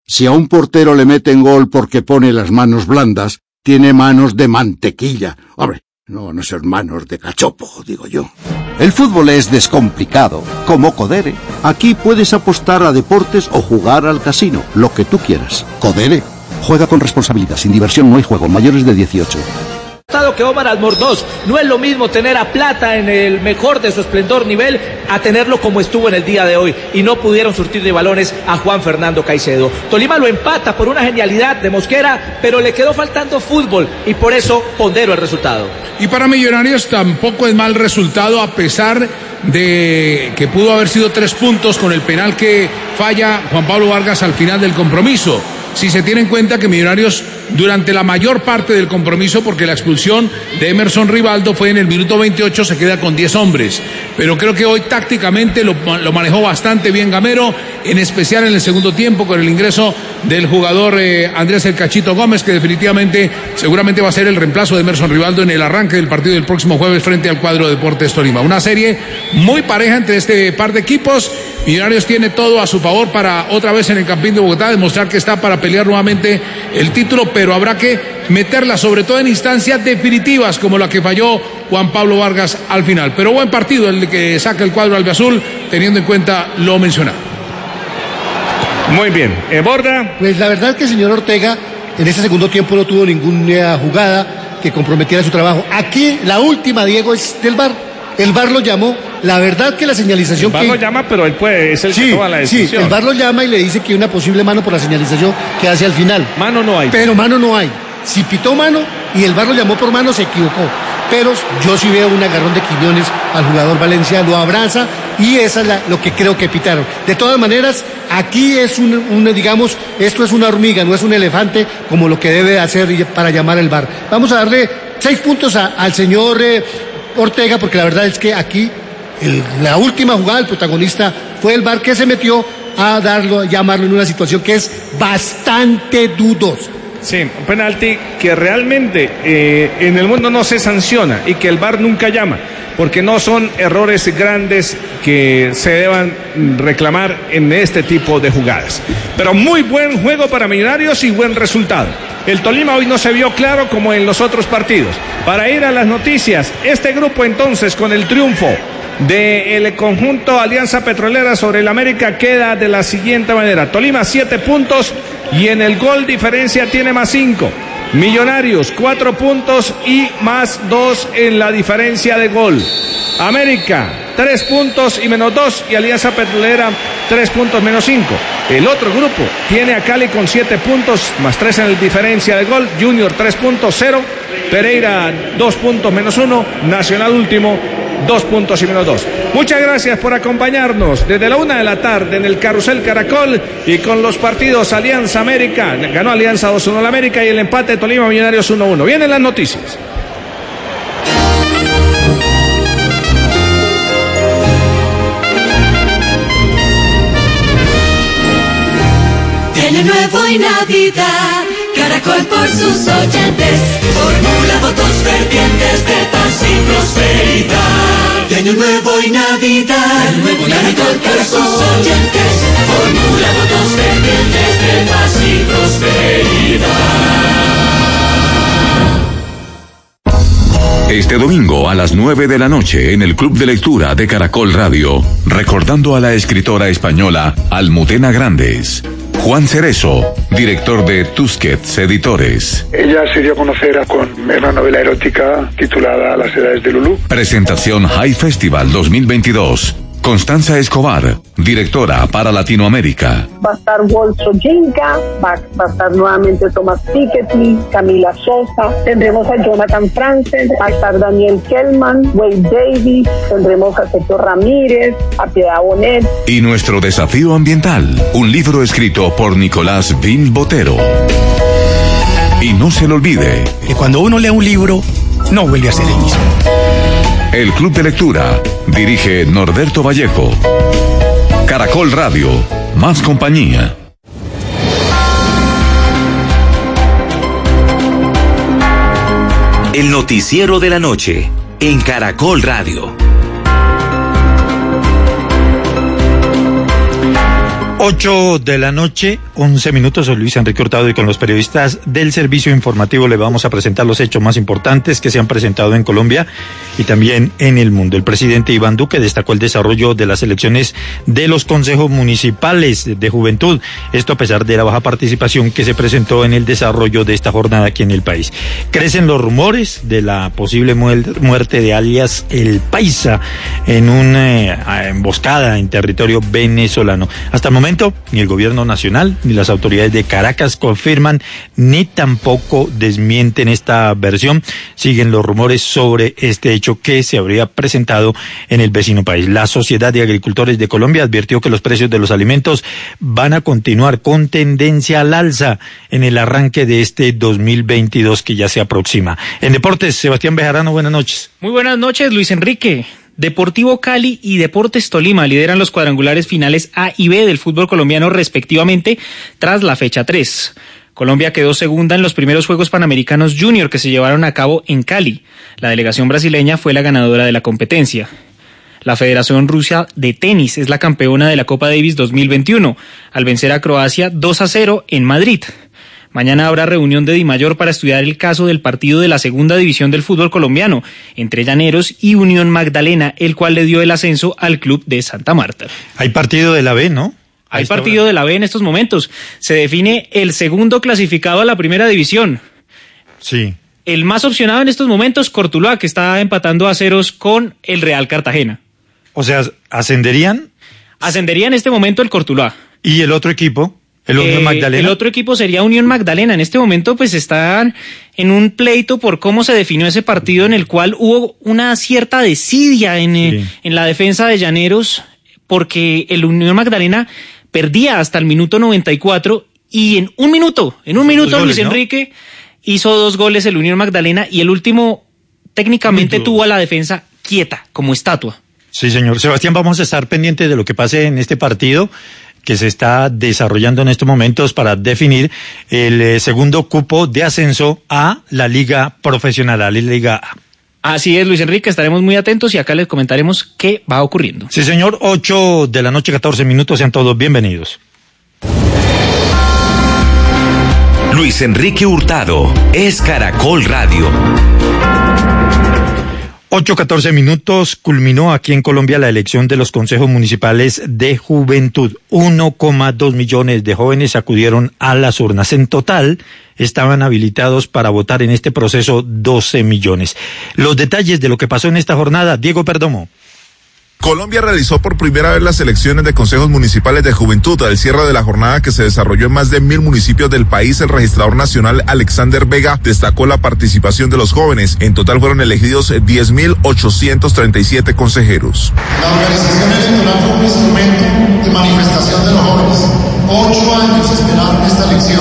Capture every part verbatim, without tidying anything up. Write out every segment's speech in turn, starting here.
Si a un portero le meten gol porque pone las manos blandas, tiene manos de mantequilla. Hombre, no van a ser manos de cachopo, digo yo. El fútbol es descomplicado, como Codere. Aquí puedes apostar a deportes o jugar al casino, lo que tú quieras. Codere. Juega con responsabilidad, sin diversión no hay juego, mayores de dieciocho. Que Omar Albornoz, no es lo mismo tener a Plata en el mejor de su esplendor nivel a tenerlo como estuvo en el día de hoy, y no pudieron surtir de balones a Juan Fernando Caicedo. Tolima lo empata por una genialidad de Mosquera, pero le quedó faltando fútbol y por eso pondero el resultado. Y para Millonarios tampoco es mal resultado, a pesar de que pudo haber sido tres puntos con el penal que falla Juan Pablo Vargas al final del compromiso. Si se tiene en cuenta que Millonarios durante la mayor parte del compromiso, porque la expulsión de Emerson Rivaldo fue en el minuto veintiocho, se queda con diez hombres, pero creo que hoy tácticamente lo, lo manejó bastante bien Gamero, en especial en el segundo tiempo con el ingreso del jugador eh, Andrés El Cachito Gómez, que definitivamente seguramente va a ser el reemplazo de Emerson Rivaldo en el arranque del partido del próximo jueves frente al cuadro de Deportes Tolima. Una serie muy pareja entre este par de equipos. Millonarios tiene todo a su favor para otra vez en el Campín de Bogotá demostrar que está para pelear nuevamente el título, pero habrá que meterla sobre todo en instancias definitivas como la que falló Juan Pablo Vargas al final. Pero buen partido el que saca el cuadro albiazul, teniendo en cuenta lo mencionado. Muy bien, ¿Eh, Borda? Pues la verdad es que el señor Ortega en este segundo tiempo no tuvo ninguna jugada que comprometiera su trabajo. Aquí la última, Diego, es del V A R. El V A R lo llamó. La verdad que la señalización... El V A R que... lo llama, pero él puede, es el sí, que toma la decisión. Sí, el V A R lo llama y le dice que hay una posible mano por la señalización que hace al final. Mano no hay. Pero mano no hay. Si pitó mano y el V A R lo llamó por mano, se equivocó. Pero yo sí veo un agarrón de Quiñones al jugador Valencia, lo abraza y eso es la, lo que creo que pitaron. De todas maneras, aquí es un, un, digamos, esto es una hormiga, no es un elefante como lo que debe hacer para llamar el V A R. Vamos a darle seis puntos a, al señor eh, Ortega, porque la verdad es que aquí el, la última jugada, el protagonista fue el V A R, que se metió a darlo, llamarlo en una situación que es bastante dudosa. Sí, un penalti que realmente eh, en el mundo no se sanciona y que el V A R nunca llama, porque no son errores grandes que se deban reclamar en este tipo de jugadas. Pero muy buen juego para Millonarios y buen resultado. El Tolima hoy no se vio claro como en los otros partidos. Para ir a las noticias, este grupo entonces con el triunfo del conjunto Alianza Petrolera sobre el América queda de la siguiente manera: Tolima siete puntos y en el gol diferencia tiene más cinco. Millonarios cuatro puntos y más dos en la diferencia de gol. América tres puntos y menos dos, y Alianza Petrolera tres puntos menos cinco. El otro grupo tiene a Cali con siete puntos más tres en la diferencia de gol. Junior tres puntos, cero. Pereira dos puntos menos uno. Nacional último, dos puntos y menos dos. Muchas gracias por acompañarnos desde la una de la tarde en el Carrusel Caracol y con los partidos Alianza América. Ganó Alianza dos uno al América y el empate de Tolima Millonarios uno uno. Vienen las noticias. Año nuevo y Navidad, Caracol por sus oyentes, formula votos fervientes de paz y prosperidad. De Año nuevo y Navidad, Año nuevo Caracol por sus oyentes, formula votos fervientes de paz y prosperidad. Este domingo a las nueve de la noche en el Club de Lectura de Caracol Radio, recordando a la escritora española Almudena Grandes. Juan Cerezo, director de Tusquets Editores. Ella se dio a conocer con una novela erótica titulada Las edades de Lulú. Presentación High Festival dos mil veintidós. Constanza Escobar, directora para Latinoamérica. Va a estar Wolfso Jinka, va, va a estar nuevamente Thomas Piketty, Camila Sosa, tendremos a Jonathan Franzen, va a estar Daniel Kellman, Wade Davis, tendremos a Sergio Ramírez, a Piedad Bonet. Y nuestro desafío ambiental, un libro escrito por Nicolás Vin Botero. Y no se lo olvide, que cuando uno lee un libro, no vuelve a ser el mismo. El Club de Lectura, dirige Norberto Vallejo. Caracol Radio, más compañía. El noticiero de la noche, en Caracol Radio. ocho de la noche, once minutos, soy Luis Enrique Hurtado y con los periodistas del servicio informativo le vamos a presentar los hechos más importantes que se han presentado en Colombia y también en el mundo. El presidente Iván Duque destacó el desarrollo de las elecciones de los consejos municipales de juventud, esto a pesar de la baja participación que se presentó en el desarrollo de esta jornada aquí en el país. Crecen los rumores de la posible muerte de alias El Paisa en una emboscada en territorio venezolano. Hasta el momento ni el gobierno nacional ni las autoridades de Caracas confirman ni tampoco desmienten esta versión. Siguen los rumores sobre este hecho que se habría presentado en el vecino país. La Sociedad de Agricultores de Colombia advirtió que los precios de los alimentos van a continuar con tendencia al alza en el arranque de este dos mil veintidós que ya se aproxima. En deportes, Sebastián Bejarano, buenas noches. Muy buenas noches, Luis Enrique. Deportivo Cali y Deportes Tolima lideran los cuadrangulares finales A y B del fútbol colombiano respectivamente tras la fecha tres. Colombia quedó segunda en los primeros Juegos Panamericanos Junior que se llevaron a cabo en Cali. La delegación brasileña fue la ganadora de la competencia. La Federación Rusa de Tenis es la campeona de la Copa Davis dos mil veintiuno al vencer a Croacia dos a cero en Madrid. Mañana habrá reunión de Dimayor para estudiar el caso del partido de la segunda división del fútbol colombiano entre Llaneros y Unión Magdalena, el cual le dio el ascenso al club de Santa Marta. Hay partido de la B, ¿no? Hay partido de la B en estos momentos. Se define el segundo clasificado a la primera división. Sí. El más opcionado en estos momentos, Cortuluá, que está empatando a ceros con el Real Cartagena. O sea, ¿ascenderían? Ascendería en este momento el Cortuluá. ¿Y el otro equipo? ¿El Unión eh, Magdalena? El otro equipo sería Unión Magdalena. En este momento pues están en un pleito por cómo se definió ese partido en el cual hubo una cierta desidia en, sí. eh, en la defensa de Llaneros, porque el Unión Magdalena perdía hasta el minuto noventa y cuatro y en un minuto, en un hizo minuto Luis goles, Enrique ¿no? hizo dos goles el Unión Magdalena y el último técnicamente tuvo a la defensa quieta, como estatua. Sí, señor. Sebastián, vamos a estar pendientes de lo que pase en este partido que se está desarrollando en estos momentos para definir el eh, segundo cupo de ascenso a la Liga Profesional, a la Liga A. Así es, Luis Enrique, estaremos muy atentos y acá les comentaremos qué va ocurriendo. Sí, señor, ocho de la noche, catorce minutos, sean todos bienvenidos. Luis Enrique Hurtado es Caracol Radio. ocho catorce minutos, culminó aquí en Colombia la elección de los consejos municipales de juventud. uno coma dos millones de jóvenes acudieron a las urnas. En total, estaban habilitados para votar en este proceso doce millones. Los detalles de lo que pasó en esta jornada, Diego Perdomo. Colombia realizó por primera vez las elecciones de consejos municipales de juventud. Al cierre de la jornada, que se desarrolló en más de mil municipios del país, el registrador nacional Alexander Vega destacó la participación de los jóvenes. En total fueron elegidos diez mil ochocientos treinta y siete consejeros. La organización electoral fue un instrumento de manifestación de los jóvenes. Ocho años esperaron esta elección.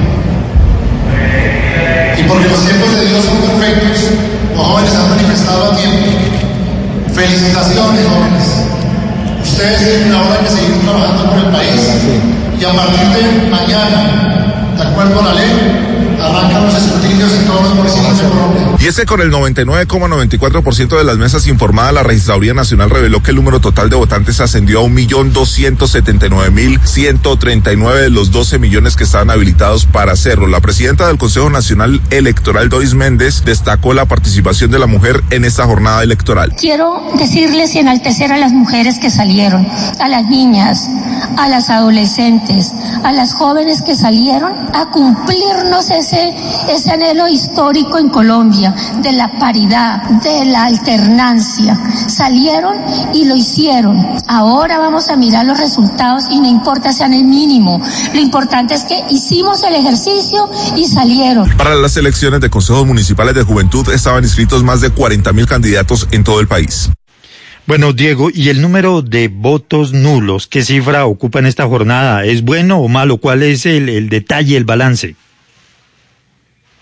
Y porque los tiempos de Dios son perfectos, los jóvenes han manifestado a tiempo. Felicitaciones, jóvenes. Ustedes tienen ahora que seguir trabajando por el país y a partir de mañana, de acuerdo a la ley, arrancan los escrutinios en todos los municipios de Colombia. Y ese con el noventa y nueve coma noventa y cuatro por ciento de las mesas informadas, la Registraduría Nacional reveló que el número total de votantes ascendió a un millón doscientos setenta y nueve mil ciento treinta y nueve de los doce millones que estaban habilitados para hacerlo. La presidenta del Consejo Nacional Electoral, Doris Méndez, destacó la participación de la mujer en esta jornada electoral. Quiero decirles y enaltecer a las mujeres que salieron, a las niñas, a las adolescentes, a las jóvenes que salieron a cumplirnos ese, ese anhelo histórico en Colombia, de la paridad, de la alternancia. Salieron y lo hicieron. Ahora vamos a mirar los resultados y no importa sean el mínimo. Lo importante es que hicimos el ejercicio y salieron. Para las elecciones de consejos municipales de juventud estaban inscritos más de cuarenta mil candidatos en todo el país. Bueno, Diego, ¿y el número de votos nulos, qué cifra ocupa en esta jornada? ¿Es bueno o malo? ¿Cuál es el, el detalle, el balance?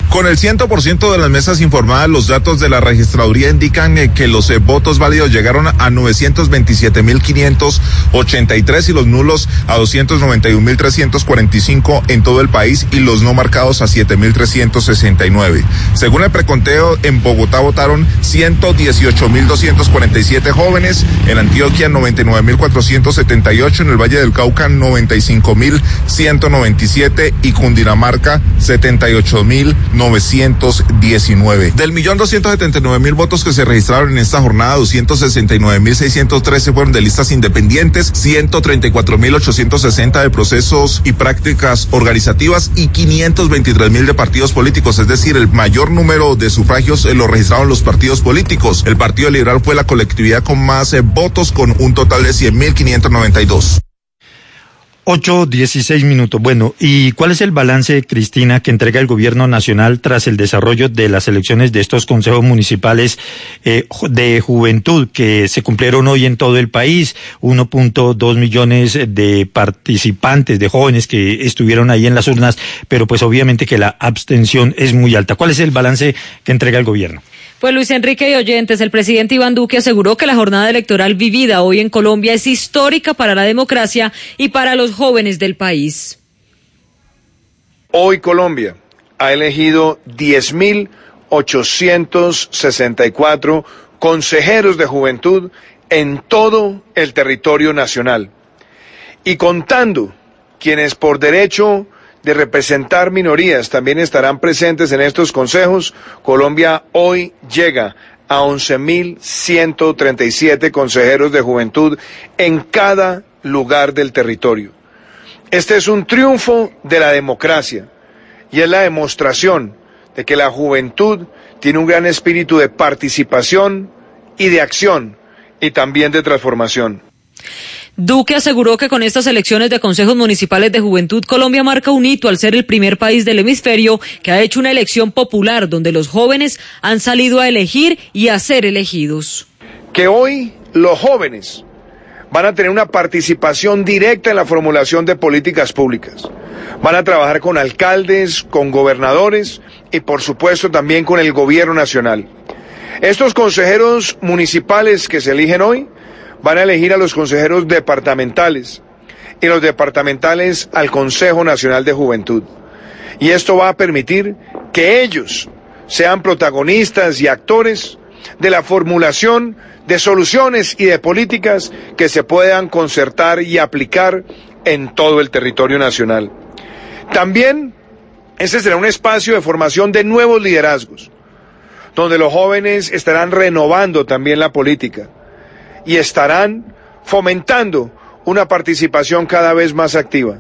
Con el cien por ciento de las mesas informadas, los datos de la registraduría indican eh, que los eh, votos válidos llegaron a novecientos veintisiete mil quinientos ochenta y tres y los nulos a doscientos noventa y un mil trescientos cuarenta y cinco en todo el país y los no marcados a siete mil trescientos sesenta y nueve. Según el preconteo, en Bogotá votaron ciento dieciocho mil doscientos cuarenta y siete jóvenes, en Antioquia noventa y nueve mil cuatrocientos setenta y ocho, en el Valle del Cauca noventa y cinco mil ciento noventa y siete y Cundinamarca setenta y ocho mil novecientos diecinueve. Del millón doscientos setenta y nueve mil votos que se registraron en esta jornada, doscientos sesenta y nueve mil seiscientos trece fueron de listas independientes, ciento treinta y cuatro mil ochocientos sesenta de procesos y prácticas organizativas y quinientos veintitrés mil de partidos políticos, es decir, el mayor número de sufragios eh, lo registraron los partidos políticos. El Partido Liberal fue la colectividad con más eh, votos, con un total de cien mil quinientos noventa y dos. ocho, dieciséis minutos. Bueno, ¿y cuál es el balance, Cristina, que entrega el gobierno nacional tras el desarrollo de las elecciones de estos consejos municipales eh, de juventud que se cumplieron hoy en todo el país? uno punto dos millones de participantes, de jóvenes que estuvieron ahí en las urnas, pero pues obviamente que la abstención es muy alta. ¿Cuál es el balance que entrega el gobierno? Pues Luis Enrique y oyentes, el presidente Iván Duque aseguró que la jornada electoral vivida hoy en Colombia es histórica para la democracia y para los jóvenes del país. Hoy Colombia ha elegido diez mil ochocientos sesenta y cuatro consejeros de juventud en todo el territorio nacional. Y contando quienes por derecho de representar minorías también estarán presentes en estos consejos, Colombia hoy llega a once mil ciento treinta y siete consejeros de juventud en cada lugar del territorio. Este es un triunfo de la democracia y es la demostración de que la juventud tiene un gran espíritu de participación y de acción y también de transformación. Duque aseguró que con estas elecciones de consejos municipales de juventud, Colombia marca un hito al ser el primer país del hemisferio que ha hecho una elección popular donde los jóvenes han salido a elegir y a ser elegidos. Que hoy los jóvenes van a tener una participación directa en la formulación de políticas públicas. Van a trabajar con alcaldes, con gobernadores y por supuesto también con el gobierno nacional. Estos consejeros municipales que se eligen hoy van a elegir a los consejeros departamentales y los departamentales al Consejo Nacional de Juventud. Y esto va a permitir que ellos sean protagonistas y actores de la formulación de soluciones y de políticas que se puedan concertar y aplicar en todo el territorio nacional. También este será un espacio de formación de nuevos liderazgos, donde los jóvenes estarán renovando también la política y estarán fomentando una participación cada vez más activa.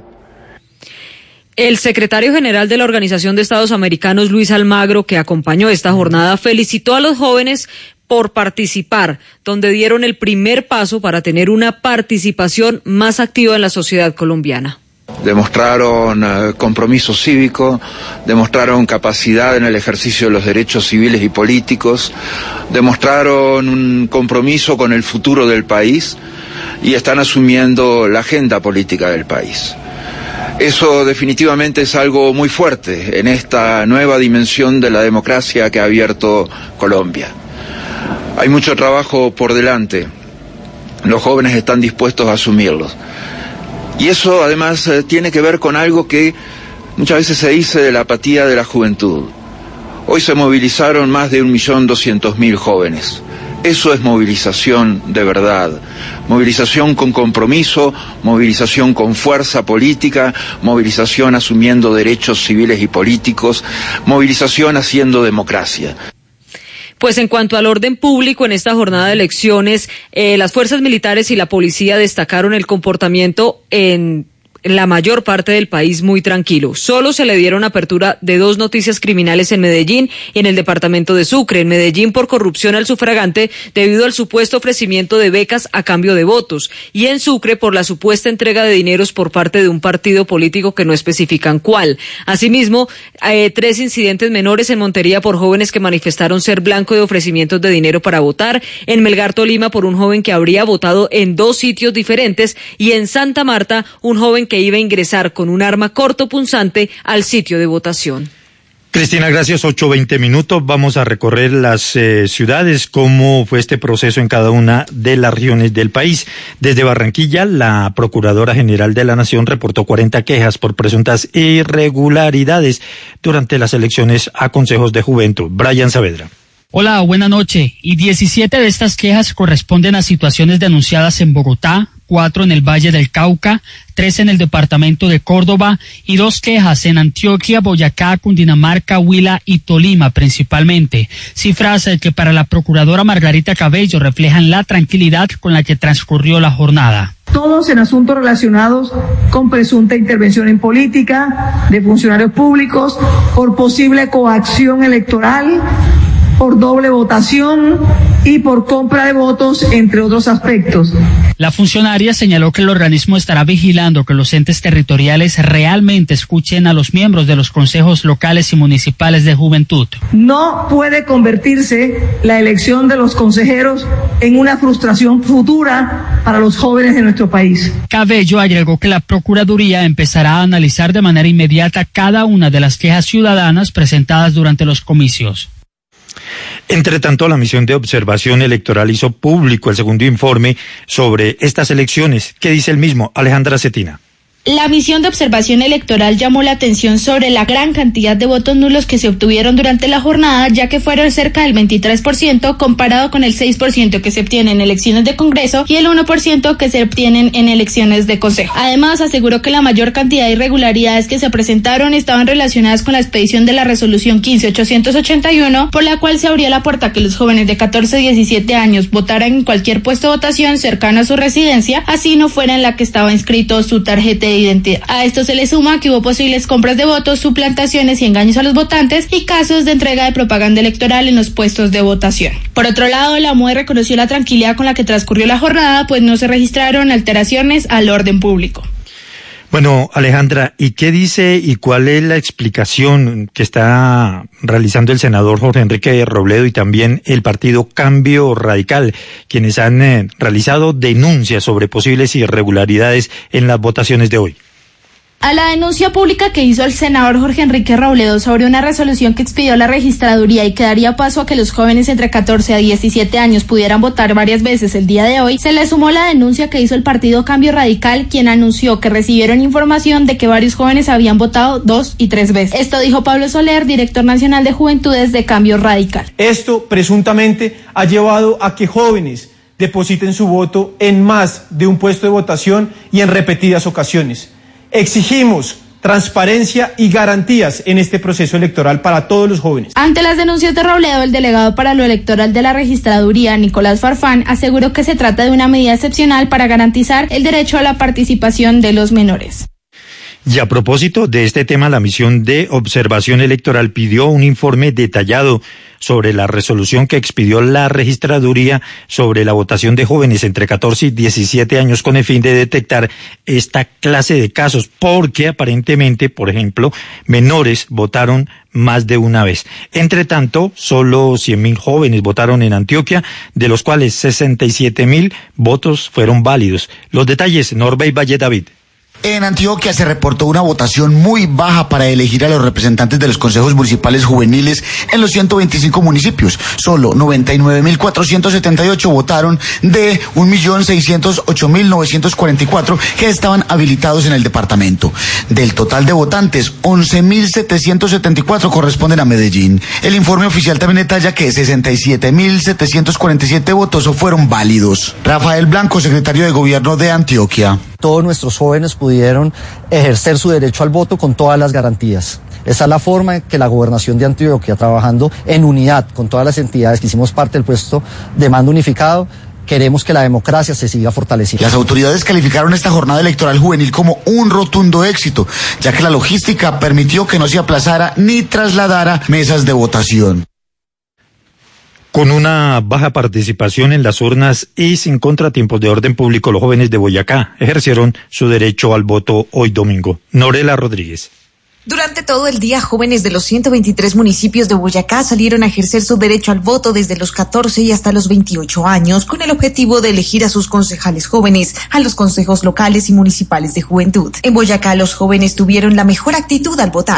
El secretario general de la Organización de Estados Americanos, Luis Almagro, que acompañó esta jornada, felicitó a los jóvenes por participar, donde dieron el primer paso para tener una participación más activa en la sociedad colombiana. Demostraron uh, compromiso cívico, demostraron capacidad en el ejercicio de los derechos civiles y políticos, demostraron un compromiso con el futuro del país y están asumiendo la agenda política del país. Eso definitivamente es algo muy fuerte en esta nueva dimensión de la democracia que ha abierto Colombia. Hay mucho trabajo por delante, los jóvenes están dispuestos a asumirlo. Y eso además eh, tiene que ver con algo que muchas veces se dice de la apatía de la juventud. Hoy se movilizaron más de un millón doscientos mil jóvenes. Eso es movilización de verdad. Movilización con compromiso, movilización con fuerza política, movilización asumiendo derechos civiles y políticos, movilización haciendo democracia. Pues en cuanto al orden público, en esta jornada de elecciones, eh, las fuerzas militares y la policía destacaron el comportamiento en la mayor parte del país muy tranquilo. Solo se le dieron apertura de dos noticias criminales en Medellín y en el departamento de Sucre. En Medellín por corrupción al sufragante debido al supuesto ofrecimiento de becas a cambio de votos. Y en Sucre por la supuesta entrega de dineros por parte de un partido político que no especifican cuál. Asimismo, eh, tres incidentes menores en Montería por jóvenes que manifestaron ser blanco de ofrecimientos de dinero para votar. En Melgar, Tolima, por un joven que habría votado en dos sitios diferentes. Y en Santa Marta, un joven que iba a ingresar con un arma cortopunzante al sitio de votación. Cristina, gracias. ocho veinte minutos. Vamos a recorrer las eh, ciudades, cómo fue este proceso en cada una de las regiones del país. Desde Barranquilla, la Procuradora General de la Nación reportó cuarenta quejas por presuntas irregularidades durante las elecciones a consejos de juventud. Brian Saavedra. Hola, buena noche. Y diecisiete de estas quejas corresponden a situaciones denunciadas en Bogotá, cuatro en el Valle del Cauca, tres en el departamento de Córdoba y dos quejas en Antioquia, Boyacá, Cundinamarca, Huila y Tolima principalmente. Cifras que para la procuradora Margarita Cabello reflejan la tranquilidad con la que transcurrió la jornada. Todos en asuntos relacionados con presunta intervención en política de funcionarios públicos, por posible coacción electoral, por doble votación y por compra de votos, entre otros aspectos. La funcionaria señaló que el organismo estará vigilando que los entes territoriales realmente escuchen a los miembros de los consejos locales y municipales de juventud. No puede convertirse la elección de los consejeros en una frustración futura para los jóvenes de nuestro país. Cabello agregó que la Procuraduría empezará a analizar de manera inmediata cada una de las quejas ciudadanas presentadas durante los comicios. Entre tanto, la misión de observación electoral hizo público el segundo informe sobre estas elecciones. ¿Qué dice el mismo? Alejandra Cetina. La misión de observación electoral llamó la atención sobre la gran cantidad de votos nulos que se obtuvieron durante la jornada, ya que fueron cerca del veintitrés por ciento comparado con el seis por ciento que se obtiene en elecciones de Congreso y el uno por ciento que se obtienen en elecciones de Consejo. Además, aseguró que la mayor cantidad de irregularidades que se presentaron estaban relacionadas con la expedición de la resolución quince mil ochocientos ochenta y uno, por la cual se abría la puerta a que los jóvenes de catorce a diecisiete años votaran en cualquier puesto de votación cercano a su residencia, así no fuera en la que estaba inscrito su tarjeta de identidad. A esto se le suma que hubo posibles compras de votos, suplantaciones y engaños a los votantes y casos de entrega de propaganda electoral en los puestos de votación. Por otro lado, la M U E reconoció la tranquilidad con la que transcurrió la jornada, pues no se registraron alteraciones al orden público. Bueno, Alejandra, ¿y qué dice y cuál es la explicación que está realizando el senador Jorge Enrique Robledo y también el partido Cambio Radical, quienes han eh, realizado denuncias sobre posibles irregularidades en las votaciones de hoy? A la denuncia pública que hizo el senador Jorge Enrique Robledo sobre una resolución que expidió la registraduría y que daría paso a que los jóvenes entre catorce a diecisiete años pudieran votar varias veces el día de hoy, se le sumó la denuncia que hizo el partido Cambio Radical, quien anunció que recibieron información de que varios jóvenes habían votado dos y tres veces. Esto dijo Pablo Soler, director nacional de Juventudes de Cambio Radical. Esto presuntamente ha llevado a que jóvenes depositen su voto en más de un puesto de votación y en repetidas ocasiones. Exigimos transparencia y garantías en este proceso electoral para todos los jóvenes. Ante las denuncias de Robledo, el delegado para lo electoral de la registraduría, Nicolás Farfán, aseguró que se trata de una medida excepcional para garantizar el derecho a la participación de los menores. Y a propósito de este tema, la misión de observación electoral pidió un informe detallado sobre la resolución que expidió la registraduría sobre la votación de jóvenes entre catorce y diecisiete años con el fin de detectar esta clase de casos, porque aparentemente, por ejemplo, menores votaron más de una vez. Entre tanto, solo cien mil jóvenes votaron en Antioquia, de los cuales sesenta y siete mil votos fueron válidos. Los detalles, Norbey Valle David. En Antioquia se reportó una votación muy baja para elegir a los representantes de los consejos municipales juveniles en los ciento veinticinco municipios. Solo noventa y nueve mil cuatrocientos setenta y ocho votaron de un millón seiscientos ocho mil novecientos cuarenta y cuatro que estaban habilitados en el departamento. Del total de votantes, once mil setecientos setenta y cuatro corresponden a Medellín. El informe oficial también detalla que sesenta y siete mil setecientos cuarenta y siete votos fueron válidos. Rafael Blanco, secretario de Gobierno de Antioquia. Todos nuestros jóvenes pudieron ejercer su derecho al voto con todas las garantías. Esa es la forma en que la gobernación de Antioquia, trabajando en unidad con todas las entidades que hicimos parte del puesto de mando unificado, queremos que la democracia se siga fortaleciendo. Las autoridades calificaron esta jornada electoral juvenil como un rotundo éxito, ya que la logística permitió que no se aplazara ni trasladara mesas de votación. Con una baja participación en las urnas y sin contratiempos de orden público, los jóvenes de Boyacá ejercieron su derecho al voto hoy domingo. Norela Rodríguez. Durante todo el día, jóvenes de los ciento veintitrés municipios de Boyacá salieron a ejercer su derecho al voto desde los catorce y hasta los veintiocho años, con el objetivo de elegir a sus concejales jóvenes, a los consejos locales y municipales de juventud. En Boyacá, los jóvenes tuvieron la mejor actitud al votar.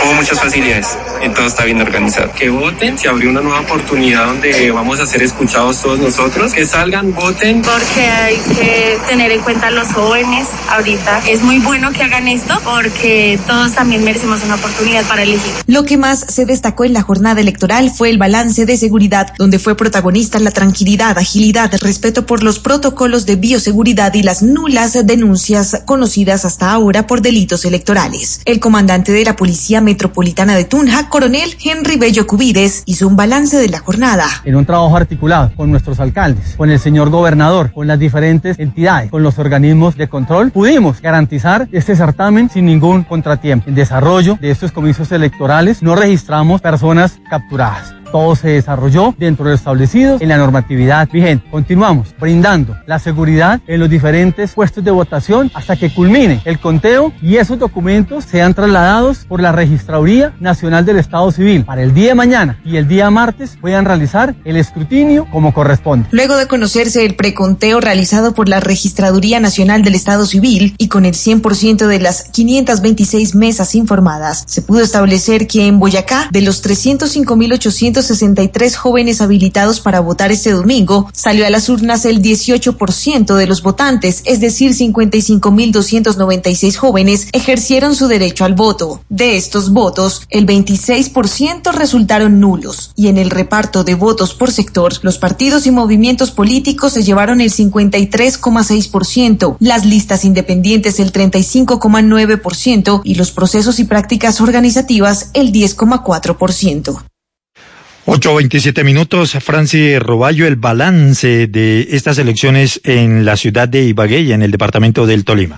hubo muchas facilidades y todo está bien organizado. Que voten, se abrió una nueva oportunidad donde vamos a ser escuchados todos nosotros, que salgan, voten. Porque hay que tener en cuenta a los jóvenes ahorita. Es muy bueno que hagan esto porque todos también merecemos una oportunidad para elegir. Lo que más se destacó en la jornada electoral fue el balance de seguridad, donde fue protagonista la tranquilidad, agilidad, respeto por los protocolos de bioseguridad y las nulas denuncias conocidas hasta ahora por delitos electorales. El comandante de la Policía Metropolitana de Tunja, coronel Henry Bello Cubides, hizo un balance de la jornada. En un trabajo articulado con nuestros alcaldes, con el señor gobernador, con las diferentes entidades, con los organismos de control, pudimos garantizar este certamen sin ningún contratiempo. En desarrollo de estos comicios electorales no registramos personas capturadas. Todo se desarrolló dentro de lo establecido en la normatividad vigente. Continuamos brindando la seguridad en los diferentes puestos de votación hasta que culmine el conteo y esos documentos sean trasladados por la Registraduría Nacional del Estado Civil. Para el día de mañana y el día martes puedan realizar el escrutinio como corresponde. Luego de conocerse el preconteo realizado por la Registraduría Nacional del Estado Civil y con el cien por ciento de las quinientas veintiséis mesas informadas, se pudo establecer que en Boyacá, de los trescientos cinco mil ochocientos sesenta y tres jóvenes habilitados para votar este domingo, salió a las urnas el dieciocho por ciento de los votantes, es decir, cincuenta y cinco mil doscientos noventa y seis jóvenes ejercieron su derecho al voto. De estos votos, el veintiséis por ciento resultaron nulos, y en el reparto de votos por sector, los partidos y movimientos políticos se llevaron el cincuenta y tres coma seis por ciento, las listas independientes el treinta y cinco coma nueve por ciento y los procesos y prácticas organizativas el diez coma cuatro por ciento. ocho veintisiete minutos, Franci Roballo, el balance de estas elecciones en la ciudad de Ibagué y en el departamento del Tolima.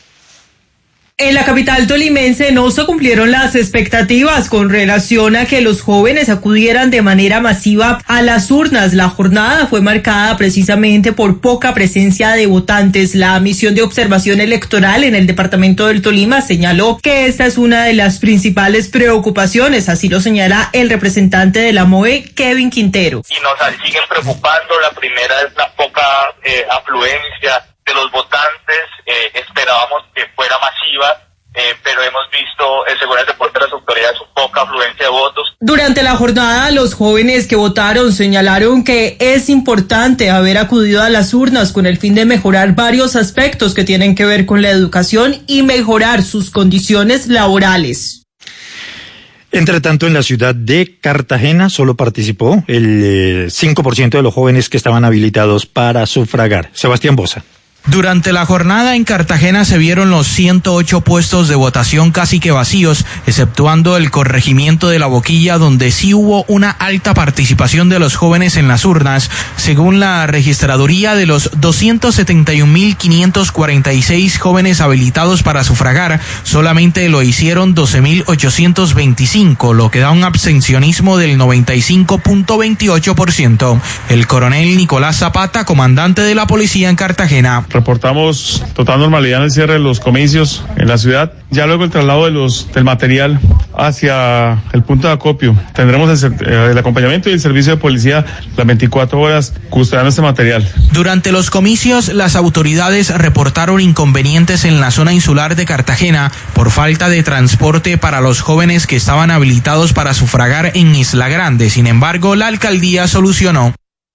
En la capital tolimense no se cumplieron las expectativas con relación a que los jóvenes acudieran de manera masiva a las urnas. La jornada fue marcada precisamente por poca presencia de votantes. La misión de observación electoral en el departamento del Tolima señaló que esta es una de las principales preocupaciones, así lo señala el representante de la M O E, Kevin Quintero. Y nos siguen preocupando. La primera es la poca eh, afluencia de los votantes. Eh, esperábamos que fuera masiva, eh, pero hemos visto, eh, según el reporte de las autoridades, poca afluencia de votos. Durante la jornada, los jóvenes que votaron señalaron que es importante haber acudido a las urnas con el fin de mejorar varios aspectos que tienen que ver con la educación y mejorar sus condiciones laborales. Entre tanto, en la ciudad de Cartagena solo participó el eh, cinco por ciento de los jóvenes que estaban habilitados para sufragar. Sebastián Boza. Durante la jornada en Cartagena se vieron los ciento ocho puestos de votación casi que vacíos, exceptuando el corregimiento de La Boquilla, donde sí hubo una alta participación de los jóvenes en las urnas. Según la registraduría, de los doscientos setenta y un mil quinientos cuarenta y seis jóvenes habilitados para sufragar, solamente lo hicieron doce mil ochocientos veinticinco, lo que da un abstencionismo del noventa y cinco punto veintiocho por ciento. El coronel Nicolás Zapata, comandante de la policía en Cartagena: reportamos total normalidad en el cierre de los comicios en la ciudad. Ya luego el traslado de los del material hacia el punto de acopio. Tendremos el, el acompañamiento y el servicio de policía las veinticuatro horas custodiando este material. Durante los comicios, las autoridades reportaron inconvenientes en la zona insular de Cartagena por falta de transporte para los jóvenes que estaban habilitados para sufragar en Isla Grande. Sin embargo, la alcaldía solucionó.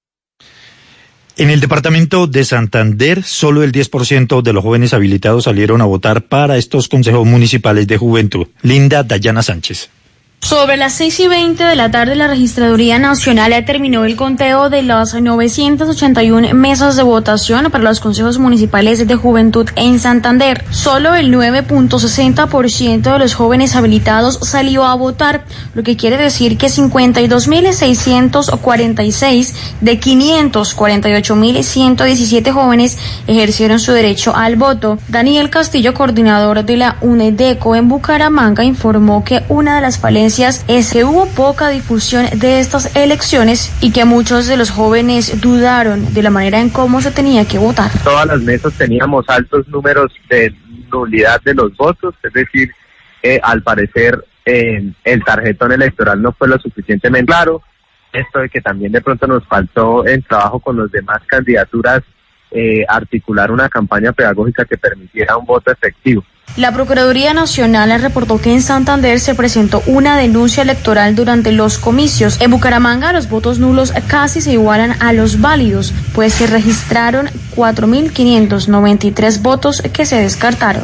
En el departamento de Santander, solo el diez por ciento de los jóvenes habilitados salieron a votar para estos consejos municipales de juventud. Linda Dayana Sánchez. Sobre las seis y veinte de la tarde, la Registraduría Nacional terminó el conteo de las novecientas ochenta y una mesas de votación para los consejos municipales de juventud en Santander. Solo el nueve punto sesenta por ciento de los jóvenes habilitados salió a votar, lo que quiere decir que cincuenta y dos mil seiscientos cuarenta y seis de quinientos cuarenta y ocho mil ciento diecisiete jóvenes ejercieron su derecho al voto. Daniel Castillo, coordinador de la UNEDECO en Bucaramanga, informó que una de las falencias es que hubo poca difusión de estas elecciones y que muchos de los jóvenes dudaron de la manera en cómo se tenía que votar. Todas las mesas teníamos altos números de nulidad de los votos, es decir, eh, al parecer eh, el tarjetón electoral no fue lo suficientemente claro. Esto de que también de pronto nos faltó en trabajo con las demás candidaturas eh, articular una campaña pedagógica que permitiera un voto efectivo. La Procuraduría Nacional reportó que en Santander se presentó una denuncia electoral durante los comicios. En Bucaramanga los votos nulos casi se igualan a los válidos, pues se registraron cuatro mil quinientos noventa y tres votos que se descartaron.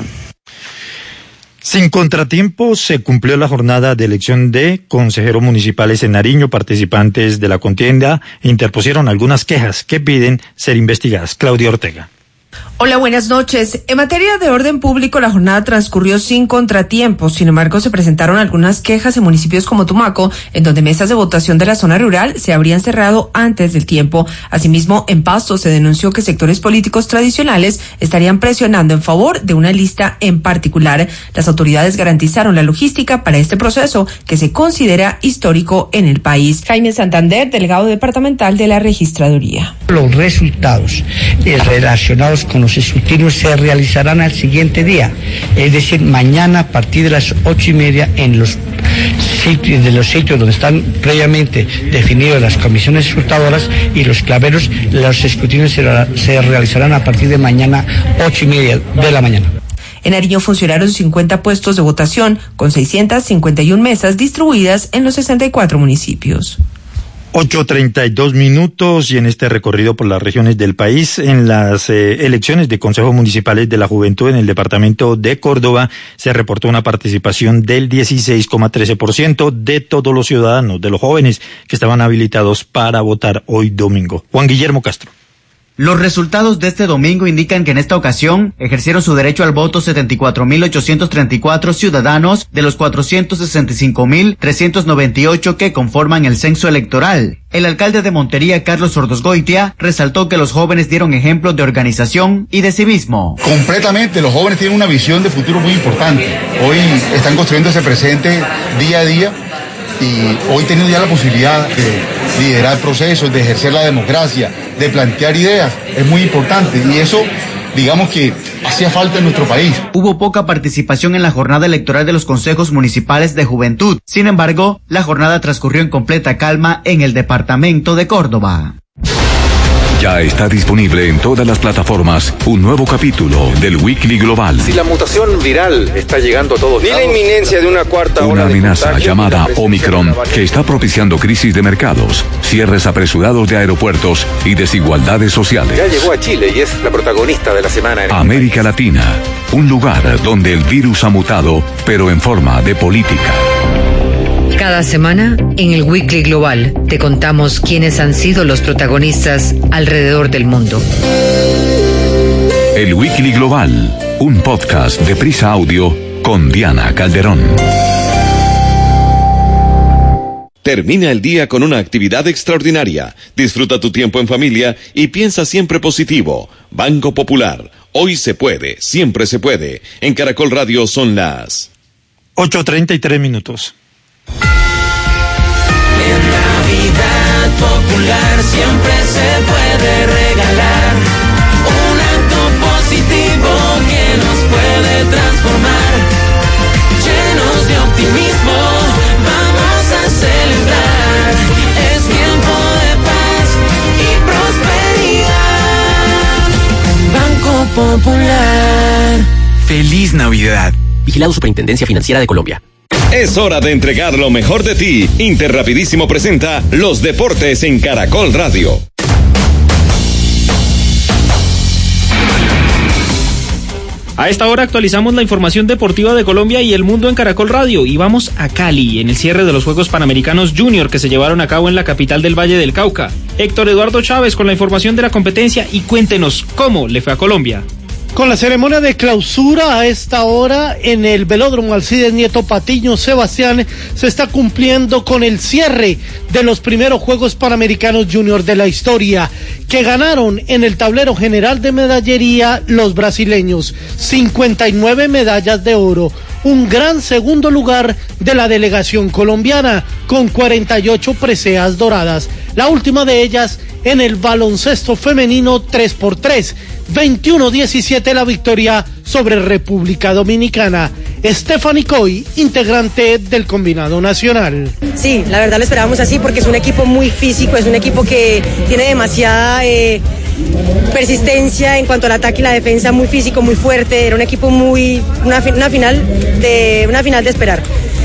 Sin contratiempos se cumplió la jornada de elección de consejeros municipales en Nariño. Participantes de la contienda interpusieron algunas quejas que piden ser investigadas. Claudia Ortega. Hola, buenas noches. En materia de orden público, la jornada transcurrió sin contratiempos. Sin embargo, se presentaron algunas quejas en municipios como Tumaco, en donde mesas de votación de la zona rural se habrían cerrado antes del tiempo. Asimismo, en Pasto se denunció que sectores políticos tradicionales estarían presionando en favor de una lista en particular. Las autoridades garantizaron la logística para este proceso, que se considera histórico en el país. Jaime Santander, delegado departamental de la Registraduría. Los resultados eh, relacionados con los escrutinios se realizarán al siguiente día, es decir, mañana a partir de las ocho y media en los sitios, de los sitios donde están previamente definidas las comisiones escrutadoras y los claveros. Los escrutinios se, se realizarán a partir de mañana ocho y media de la mañana. En Nariño funcionaron cincuenta puestos de votación con seiscientas cincuenta y una mesas distribuidas en los sesenta y cuatro municipios. ocho treinta y dos minutos y en este recorrido por las regiones del país, en las eh, elecciones de consejos municipales de la juventud en el departamento de Córdoba, se reportó una participación del dieciséis coma trece por ciento de todos los ciudadanos, de los jóvenes que estaban habilitados para votar hoy domingo. Juan Guillermo Castro. Los resultados de este domingo indican que en esta ocasión ejercieron su derecho al voto setenta y cuatro mil ochocientos treinta y cuatro ciudadanos de los cuatrocientos sesenta y cinco mil trescientos noventa y ocho que conforman el censo electoral. El alcalde de Montería, Carlos Ordosgoitia, resaltó que los jóvenes dieron ejemplos de organización y de civismo. Completamente, los jóvenes tienen una visión de futuro muy importante. Hoy están construyendo ese presente día a día y hoy tienen ya la posibilidad de liderar procesos, de ejercer la democracia, de plantear ideas. Es muy importante y eso, digamos que hacía falta en nuestro país. Hubo poca participación en la jornada electoral de los consejos municipales de juventud. Sin embargo, la jornada transcurrió en completa calma en el departamento de Córdoba. Ya está disponible en todas las plataformas un nuevo capítulo del Weekly Global. Si la mutación viral está llegando a todos lados, ni la inminencia de una cuarta una ola de amenaza contagio, llamada Omicron que está propiciando crisis de mercados, cierres apresurados de aeropuertos y desigualdades sociales. ya llegó a Chile y es la protagonista de la semana. En América Latina, un lugar donde el virus ha mutado, pero en forma de política. Cada semana, en el Weekly Global, te contamos quiénes han sido los protagonistas alrededor del mundo. El Weekly Global, un podcast de Prisa Audio con Diana Calderón. Termina el día con una actividad extraordinaria. Disfruta tu tiempo en familia y piensa siempre positivo. Banco Popular. Hoy se puede, siempre se puede. En Caracol Radio son las ocho treinta y tres minutos. En Navidad Popular siempre se puede regalar un acto positivo que nos puede transformar. Llenos de optimismo, vamos a celebrar. Es tiempo de paz y prosperidad. Banco Popular. Feliz Navidad. Vigilado Superintendencia Financiera de Colombia. Es hora de entregar lo mejor de ti. Interrapidísimo presenta los deportes en Caracol Radio. A esta hora actualizamos la información deportiva de Colombia y el mundo en Caracol Radio y vamos a Cali, en el cierre de los Juegos Panamericanos Junior que se llevaron a cabo en la capital del Valle del Cauca. Héctor Eduardo Chávez con la información de la competencia y cuéntenos cómo le fue a Colombia. Con la ceremonia de clausura a esta hora en el velódromo Alcides Nieto Patiño Sebastián se está cumpliendo con el cierre de los primeros Juegos Panamericanos Junior de la historia, que ganaron en el tablero general de medallería los brasileños, cincuenta y nueve medallas de oro, un gran segundo lugar de la delegación colombiana con cuarenta y ocho preseas doradas, la última de ellas en el baloncesto femenino tres por tres, veintiuno diecisiete la victoria sobre República Dominicana. Stephanie Coy, integrante del combinado nacional. Sí, la verdad lo esperábamos así porque es un equipo muy físico, es un equipo que tiene demasiada eh, persistencia en cuanto al ataque y la defensa, muy físico, muy fuerte. Era un equipo muy, una, una final de, una final de esperar.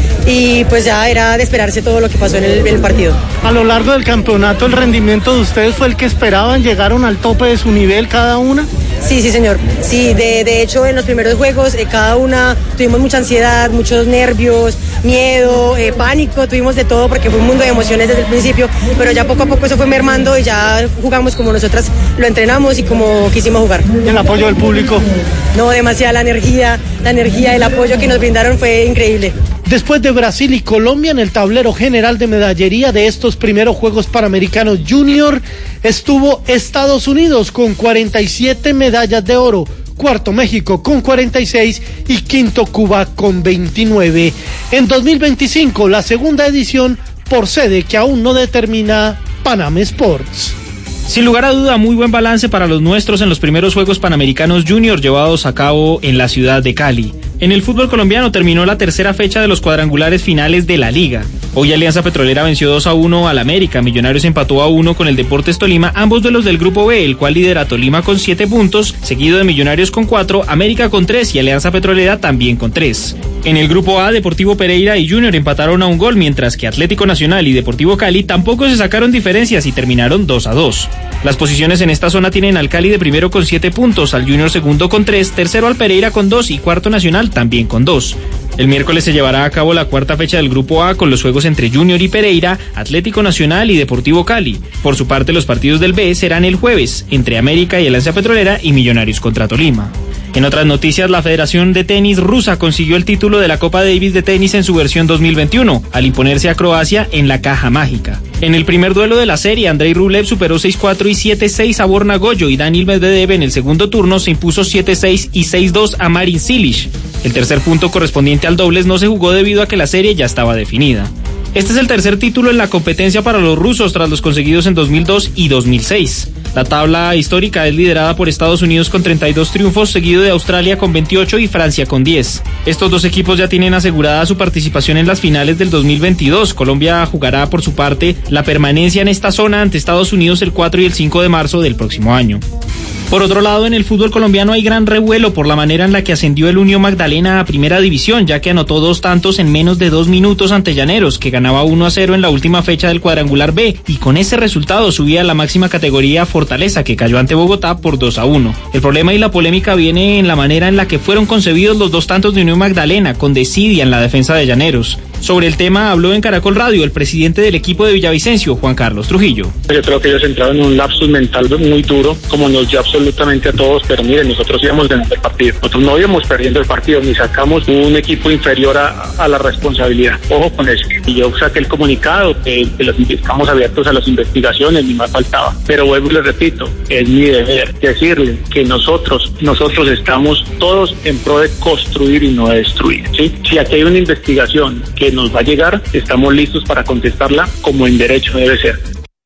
Y pues ya era de esperarse todo lo que pasó en el, en el partido. A lo largo del campeonato, ¿el rendimiento de ustedes fue el que esperaban? ¿Llegaron al tope de su nivel cada una? Sí, sí, señor. Sí, de, de hecho, en los primeros juegos, eh, cada una tuvimos mucha ansiedad, muchos nervios, miedo, eh, pánico, tuvimos de todo porque fue un mundo de emociones desde el principio, pero ya poco a poco eso fue mermando y ya jugamos como nosotras lo entrenamos y como quisimos jugar. ¿Y el apoyo del público? No, demasiada la energía, la energía, el apoyo que nos brindaron fue increíble. Después de Brasil y Colombia en el tablero general de medallería de estos primeros Juegos Panamericanos Junior, estuvo Estados Unidos con cuarenta y siete medallas de oro, cuarto México con cuarenta y seis y quinto Cuba con veintinueve. En dos mil veinticinco, la segunda edición por sede que aún no determina Panam Sports. Sin lugar a duda, muy buen balance para los nuestros en los primeros Juegos Panamericanos Junior llevados a cabo en la ciudad de Cali. En el fútbol colombiano terminó la tercera fecha de los cuadrangulares finales de la Liga. Hoy Alianza Petrolera venció dos a uno al América, Millonarios empató a uno con el Deportes Tolima, ambos duelos del Grupo B, el cual lidera Tolima con siete puntos, seguido de Millonarios con cuatro, América con tres y Alianza Petrolera también con tres. En el Grupo A, Deportivo Pereira y Junior empataron a un gol, mientras que Atlético Nacional y Deportivo Cali tampoco se sacaron diferencias y terminaron dos a dos. Las posiciones en esta zona tienen al Cali de primero con siete puntos, al Junior segundo con tres, tercero al Pereira con dos y cuarto Nacional también con dos. El miércoles se llevará a cabo la cuarta fecha del Grupo A con los juegos entre Junior y Pereira, Atlético Nacional y Deportivo Cali. Por su parte, los partidos del B serán el jueves, entre América y Alianza Petrolera y Millonarios contra Tolima. En otras noticias, la Federación de Tenis rusa consiguió el título de la Copa Davis de tenis en su versión dos mil veintiuno, al imponerse a Croacia en la caja mágica. En el primer duelo de la serie, Andrei Rublev superó seis cuatro y siete seis a Borna Goyo y Daniil Medvedev en el segundo turno se impuso siete seis y seis dos a Marin Cilic. El tercer punto correspondiente al dobles no se jugó debido a que la serie ya estaba definida. Este es el tercer título en la competencia para los rusos tras los conseguidos en dos mil dos y dos mil seis. La tabla histórica es liderada por Estados Unidos con treinta y dos triunfos, seguido de Australia con veintiocho y Francia con diez. Estos dos equipos ya tienen asegurada su participación en las finales del dos mil veintidós. Colombia jugará por su parte la permanencia en esta zona ante Estados Unidos el cuatro y el cinco de marzo del próximo año. Por otro lado, en el fútbol colombiano hay gran revuelo por la manera en la que ascendió el Unión Magdalena a Primera División, ya que anotó dos tantos en menos de dos minutos ante Llaneros, que ganaba uno a cero en la última fecha del cuadrangular B, y con ese resultado subía a la máxima categoría Fortaleza, que cayó ante Bogotá por dos a uno. El problema y la polémica viene en la manera en la que fueron concebidos los dos tantos de Unión Magdalena, con desidia en la defensa de Llaneros. Sobre el tema habló en Caracol Radio el presidente del equipo de Villavicencio, Juan Carlos Trujillo. Yo creo que ellos entraron en un lapsus mental muy duro, como nos dio absolutamente a todos, pero miren, nosotros íbamos ganando el partido. Nosotros no íbamos perdiendo el partido, ni sacamos un equipo inferior a, a la responsabilidad. Ojo con eso. Y yo saqué el comunicado, que, que los, estamos abiertos a las investigaciones, ni más faltaba. Pero vuelvo y les repito, es mi deber decirles que nosotros, nosotros estamos todos en pro de construir y no de destruir, ¿sí? Si aquí hay una investigación que nos va a llegar, estamos listos para contestarla como en derecho debe ser.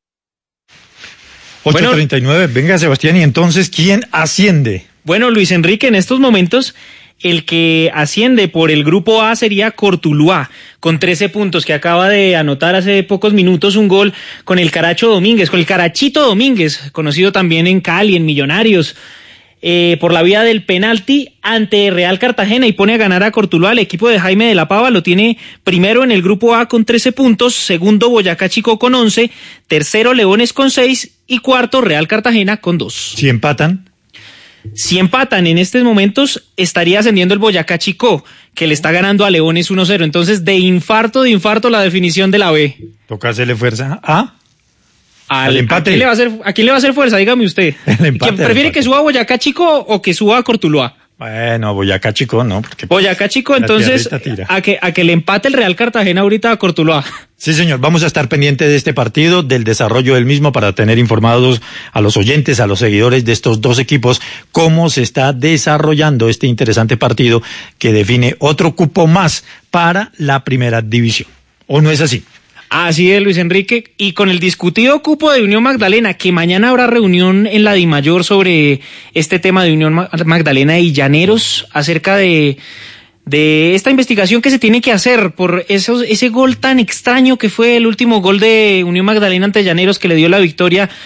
ocho treinta y nueve, venga Sebastián, y entonces, ¿quién asciende? Bueno, Luis Enrique, en estos momentos, el que asciende por el Grupo A sería Cortuluá, con trece puntos, que acaba de anotar hace pocos minutos un gol con el Caracho Domínguez, con el Carachito Domínguez, conocido también en Cali, en Millonarios, eh, por la vía del penalti ante Real Cartagena, y pone a ganar a Cortuluá. El equipo de Jaime de la Pava lo tiene primero en el Grupo A con trece puntos, segundo Boyacá Chico con once, tercero Leones con seis y cuarto Real Cartagena con dos. Si empatan. Si empatan en estos momentos, estaría ascendiendo el Boyacá Chico, que le está ganando a Leones uno cero. Entonces, de infarto, de infarto la definición de la B. Toca hacerle fuerza a... Al, al empate. ¿A quién le va a hacer, a quién le va a hacer fuerza? Dígame usted. Empate, ¿Prefiere que suba a Boyacá Chico o que suba a Cortuluá? Bueno, Boyacá Chico, ¿no? Porque Boyacá Chico, entonces, a que, a que le empate el Real Cartagena ahorita a Cortuluá. Sí, señor, vamos a estar pendientes de este partido, del desarrollo del mismo, para tener informados a los oyentes, a los seguidores de estos dos equipos, cómo se está desarrollando este interesante partido que define otro cupo más para la Primera División. ¿O no es así? Así es, Luis Enrique, y con el discutido cupo de Unión Magdalena, que mañana habrá reunión en la DIMAYOR sobre este tema de Unión Magdalena y Llaneros, acerca de, de esta investigación que se tiene que hacer por esos, ese gol tan extraño que fue el último gol de Unión Magdalena ante Llaneros, que le dio la victoria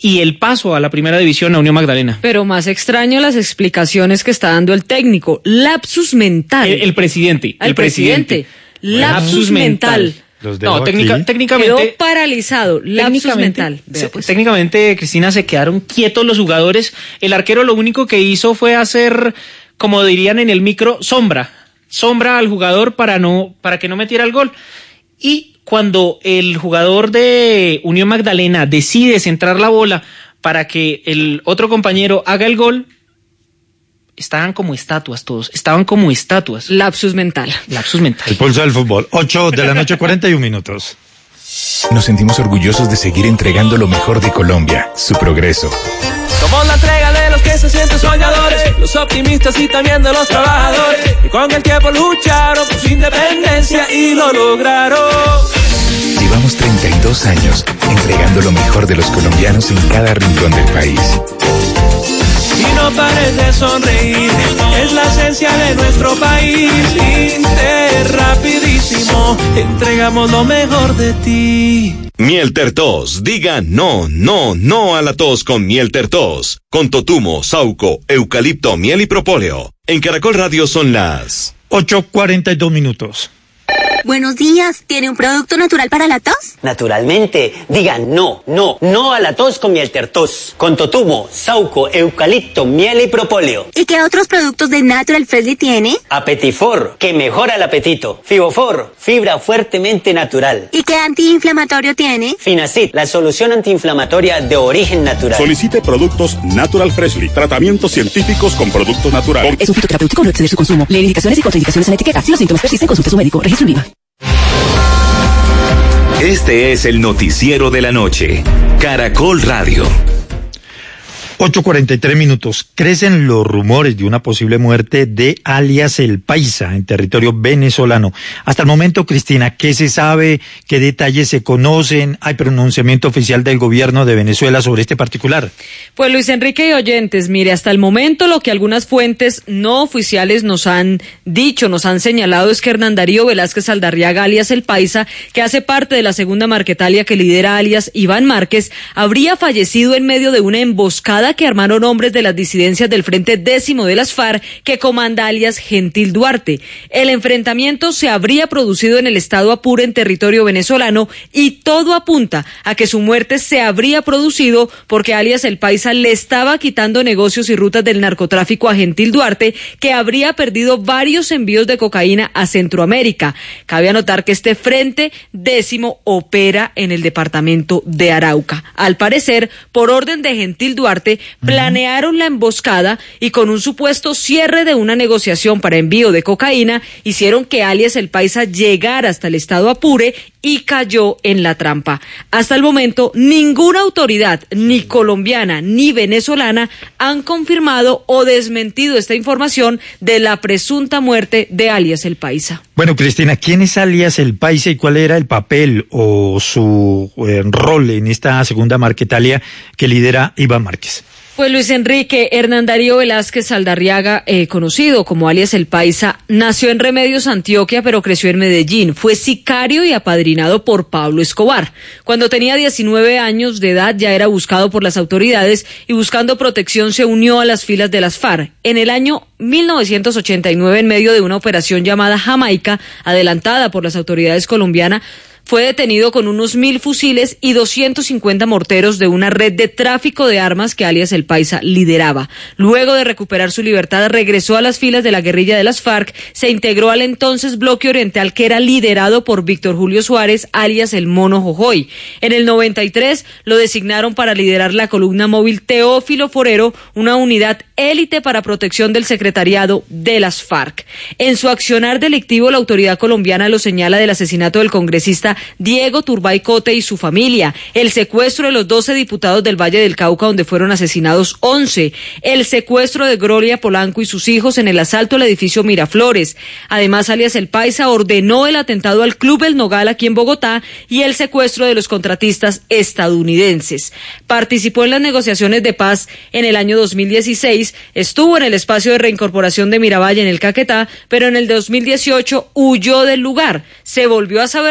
y el paso a la primera división a Unión Magdalena. Pero más extraño las explicaciones que está dando el técnico. Lapsus mental. El, el presidente. El, el presidente. presidente. Lapsus, Lapsus mental. mental. No, técnica, técnicamente... Quedó paralizado, lapsus mental. Vea, pues. Técnicamente, Cristina, se quedaron quietos los jugadores. El arquero lo único que hizo fue hacer, como dirían en el micro, sombra. Sombra al jugador para, no, para que no metiera el gol. Y cuando el jugador de Unión Magdalena decide centrar la bola para que el otro compañero haga el gol, estaban como estatuas todos, estaban como estatuas. Lapsus mental. Lapsus mental. El pulso del fútbol, ocho de la noche, cuarenta y un minutos. Nos sentimos orgullosos de seguir entregando lo mejor de Colombia, su progreso. Somos la entrega de los que se sienten soñadores, los optimistas y también de los trabajadores, que con el tiempo lucharon por su independencia y lo lograron. Llevamos treinta y dos años entregando lo mejor de los colombianos en cada rincón del país. Y no pares de sonreír, es la esencia de nuestro país. Inter, rapidísimo, entregamos lo mejor de ti. Miel Tertos, diga no, no, no a la tos con Miel Tertos. Con totumo, sauco, eucalipto, miel y propóleo. En Caracol Radio son las ocho cuarenta y dos minutos. Buenos días, ¿tiene un producto natural para la tos? Naturalmente, digan no, no, no a la tos con Miel Tertos, con totumo, sauco, eucalipto, miel y propóleo. ¿Y qué otros productos de Natural Freshly tiene? Apetifor, que mejora el apetito. Fibofor, fibra fuertemente natural. ¿Y qué antiinflamatorio tiene? Finacid, la solución antiinflamatoria de origen natural. Solicite productos Natural Freshly, tratamientos científicos con productos naturales. Es un fitoterapéutico, no exceder su consumo. Lee indicaciones y contraindicaciones en etiqueta. Si los síntomas persisten, consulte a su médico. Registro en viva. Este es el noticiero de la noche. Caracol Radio. ocho cuarenta y tres minutos. Crecen los rumores de una posible muerte de alias El Paisa en territorio venezolano. Hasta el momento, Cristina, ¿qué se sabe? ¿Qué detalles se conocen? ¿Hay pronunciamiento oficial del gobierno de Venezuela sobre este particular? Pues Luis Enrique y oyentes, mire, hasta el momento lo que algunas fuentes no oficiales nos han dicho, nos han señalado es que Hernán Darío Velázquez Aldarriaga, alias El Paisa, que hace parte de la segunda Marquetalia que lidera alias Iván Márquez, habría fallecido en medio de una emboscada que armaron hombres de las disidencias del Frente Décimo de las FARC que comanda alias Gentil Duarte. El enfrentamiento se habría producido en el estado Apure, en territorio venezolano, y todo apunta a que su muerte se habría producido porque alias El Paisa le estaba quitando negocios y rutas del narcotráfico a Gentil Duarte, que habría perdido varios envíos de cocaína a Centroamérica. Cabe anotar que este Frente Décimo opera en el departamento de Arauca. Al parecer, por orden de Gentil Duarte, planearon la emboscada y con un supuesto cierre de una negociación para envío de cocaína, hicieron que alias El Paisa llegara hasta el estado Apure y cayó en la trampa. Hasta el momento, ninguna autoridad, ni colombiana ni venezolana, han confirmado o desmentido esta información de la presunta muerte de alias El Paisa. Bueno, Cristina, ¿quién es alias El Paisa y cuál era el papel o su eh, rol en esta segunda Marquetalia que lidera Iván Márquez? Pues Luis Enrique, Hernán Darío Velázquez Aldarriaga, eh, conocido como alias El Paisa, nació en Remedios, Antioquia, pero creció en Medellín. Fue sicario y apadrinado por Pablo Escobar. Cuando tenía diecinueve años de edad ya era buscado por las autoridades y buscando protección se unió a las filas de las FARC. En el año mil novecientos ochenta y nueve, en medio de una operación llamada Jamaica, adelantada por las autoridades colombianas, fue detenido con unos mil fusiles y doscientos cincuenta morteros de una red de tráfico de armas que alias El Paisa lideraba. Luego de recuperar su libertad, regresó a las filas de la guerrilla de las FARC, se integró al entonces Bloque Oriental, que era liderado por Víctor Julio Suárez, alias El Mono Jojoy. En el noventa y tres lo designaron para liderar la columna móvil Teófilo Forero, una unidad élite para protección del secretariado de las FARC. En su accionar delictivo, la autoridad colombiana lo señala del asesinato del congresista Diego Turbay Cote y su familia, el secuestro de los doce diputados del Valle del Cauca, donde fueron asesinados once, el secuestro de Gloria Polanco y sus hijos en el asalto al edificio Miraflores. Además, alias El Paisa ordenó el atentado al Club El Nogal aquí en Bogotá y el secuestro de los contratistas estadounidenses. Participó en las negociaciones de paz en el año dos mil dieciséis, estuvo en el espacio de reincorporación de Miravalle en el Caquetá, pero en el dos mil dieciocho huyó del lugar. Se volvió a saber de él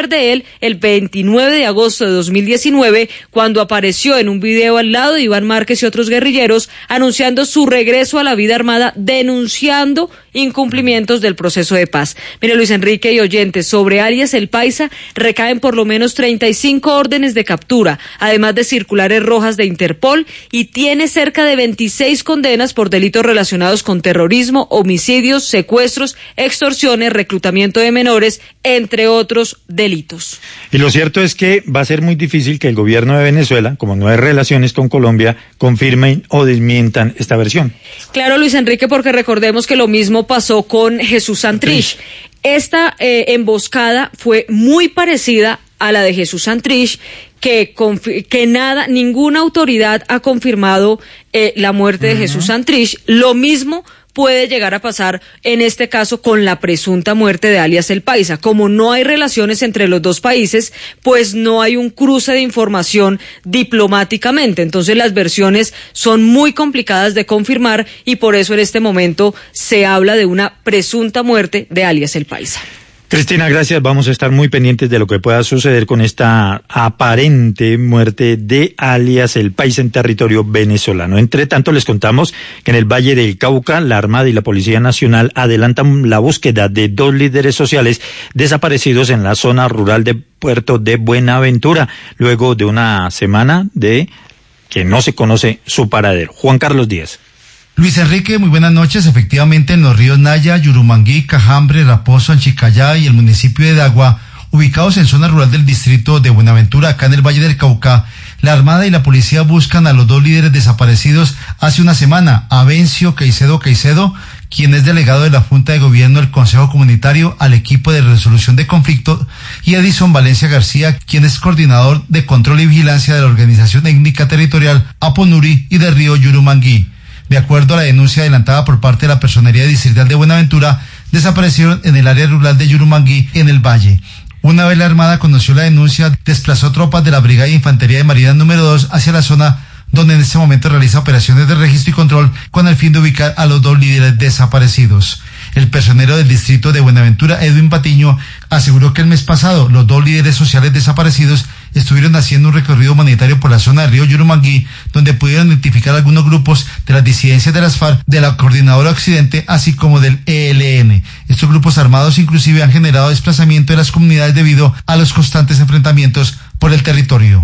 el veintinueve de agosto de dos mil diecinueve, cuando apareció en un video al lado de Iván Márquez y otros guerrilleros, anunciando su regreso a la vida armada, denunciando incumplimientos del proceso de paz. Mire, Luis Enrique y oyentes, sobre alias El Paisa recaen por lo menos treinta y cinco órdenes de captura, además de circulares rojas de Interpol, y tiene cerca de veintiséis condenas por delitos relacionados con terrorismo, homicidios, secuestros, extorsiones, reclutamiento de menores, entre otros delitos. Y lo cierto es que va a ser muy difícil que el gobierno de Venezuela, como no hay relaciones con Colombia, confirmen o desmientan esta versión. Claro, Luis Enrique, porque recordemos que lo mismo pasó con Jesús Santrich. Esta eh, emboscada fue muy parecida a la de Jesús Santrich, que, que nada, ninguna autoridad ha confirmado eh, la muerte de uh-huh. Jesús Santrich. Lo mismo puede llegar a pasar en este caso con la presunta muerte de alias El Paisa. Como no hay relaciones entre los dos países, pues no hay un cruce de información diplomáticamente. Entonces las versiones son muy complicadas de confirmar y por eso en este momento se habla de una presunta muerte de alias El Paisa. Cristina, gracias. Vamos a estar muy pendientes de lo que pueda suceder con esta aparente muerte de alias El Paisa en territorio venezolano. Entre tanto, les contamos que en el Valle del Cauca, la Armada y la Policía Nacional adelantan la búsqueda de dos líderes sociales desaparecidos en la zona rural de Puerto de Buenaventura, luego de una semana de que no se conoce su paradero. Juan Carlos Díaz. Luis Enrique, muy buenas noches. Efectivamente, en los ríos Naya, Yurumangui, Cajambre, Raposo, Anchicayá y el municipio de Dagua, ubicados en zona rural del distrito de Buenaventura, acá en el Valle del Cauca, la Armada y la Policía buscan a los dos líderes desaparecidos hace una semana, Avencio Caicedo Caicedo, quien es delegado de la Junta de Gobierno del Consejo Comunitario al equipo de resolución de conflicto, y Edison Valencia García, quien es coordinador de control y vigilancia de la Organización Étnica Territorial Aponuri y de Río Yurumangui. De acuerdo a la denuncia adelantada por parte de la Personería Distrital de Buenaventura, desaparecieron en el área rural de Yurumangui, en el Valle. Una vez la Armada conoció la denuncia, desplazó tropas de la Brigada de Infantería de Marina número dos hacia la zona donde en este momento realiza operaciones de registro y control con el fin de ubicar a los dos líderes desaparecidos. El personero del distrito de Buenaventura, Edwin Patiño, aseguró que el mes pasado los dos líderes sociales desaparecidos estuvieron haciendo un recorrido humanitario por la zona del río Yurumangui, donde pudieron identificar algunos grupos de las disidencias de las FARC, de la Coordinadora Occidente, así como del E L N. Estos grupos armados inclusive han generado desplazamiento de las comunidades debido a los constantes enfrentamientos por el territorio.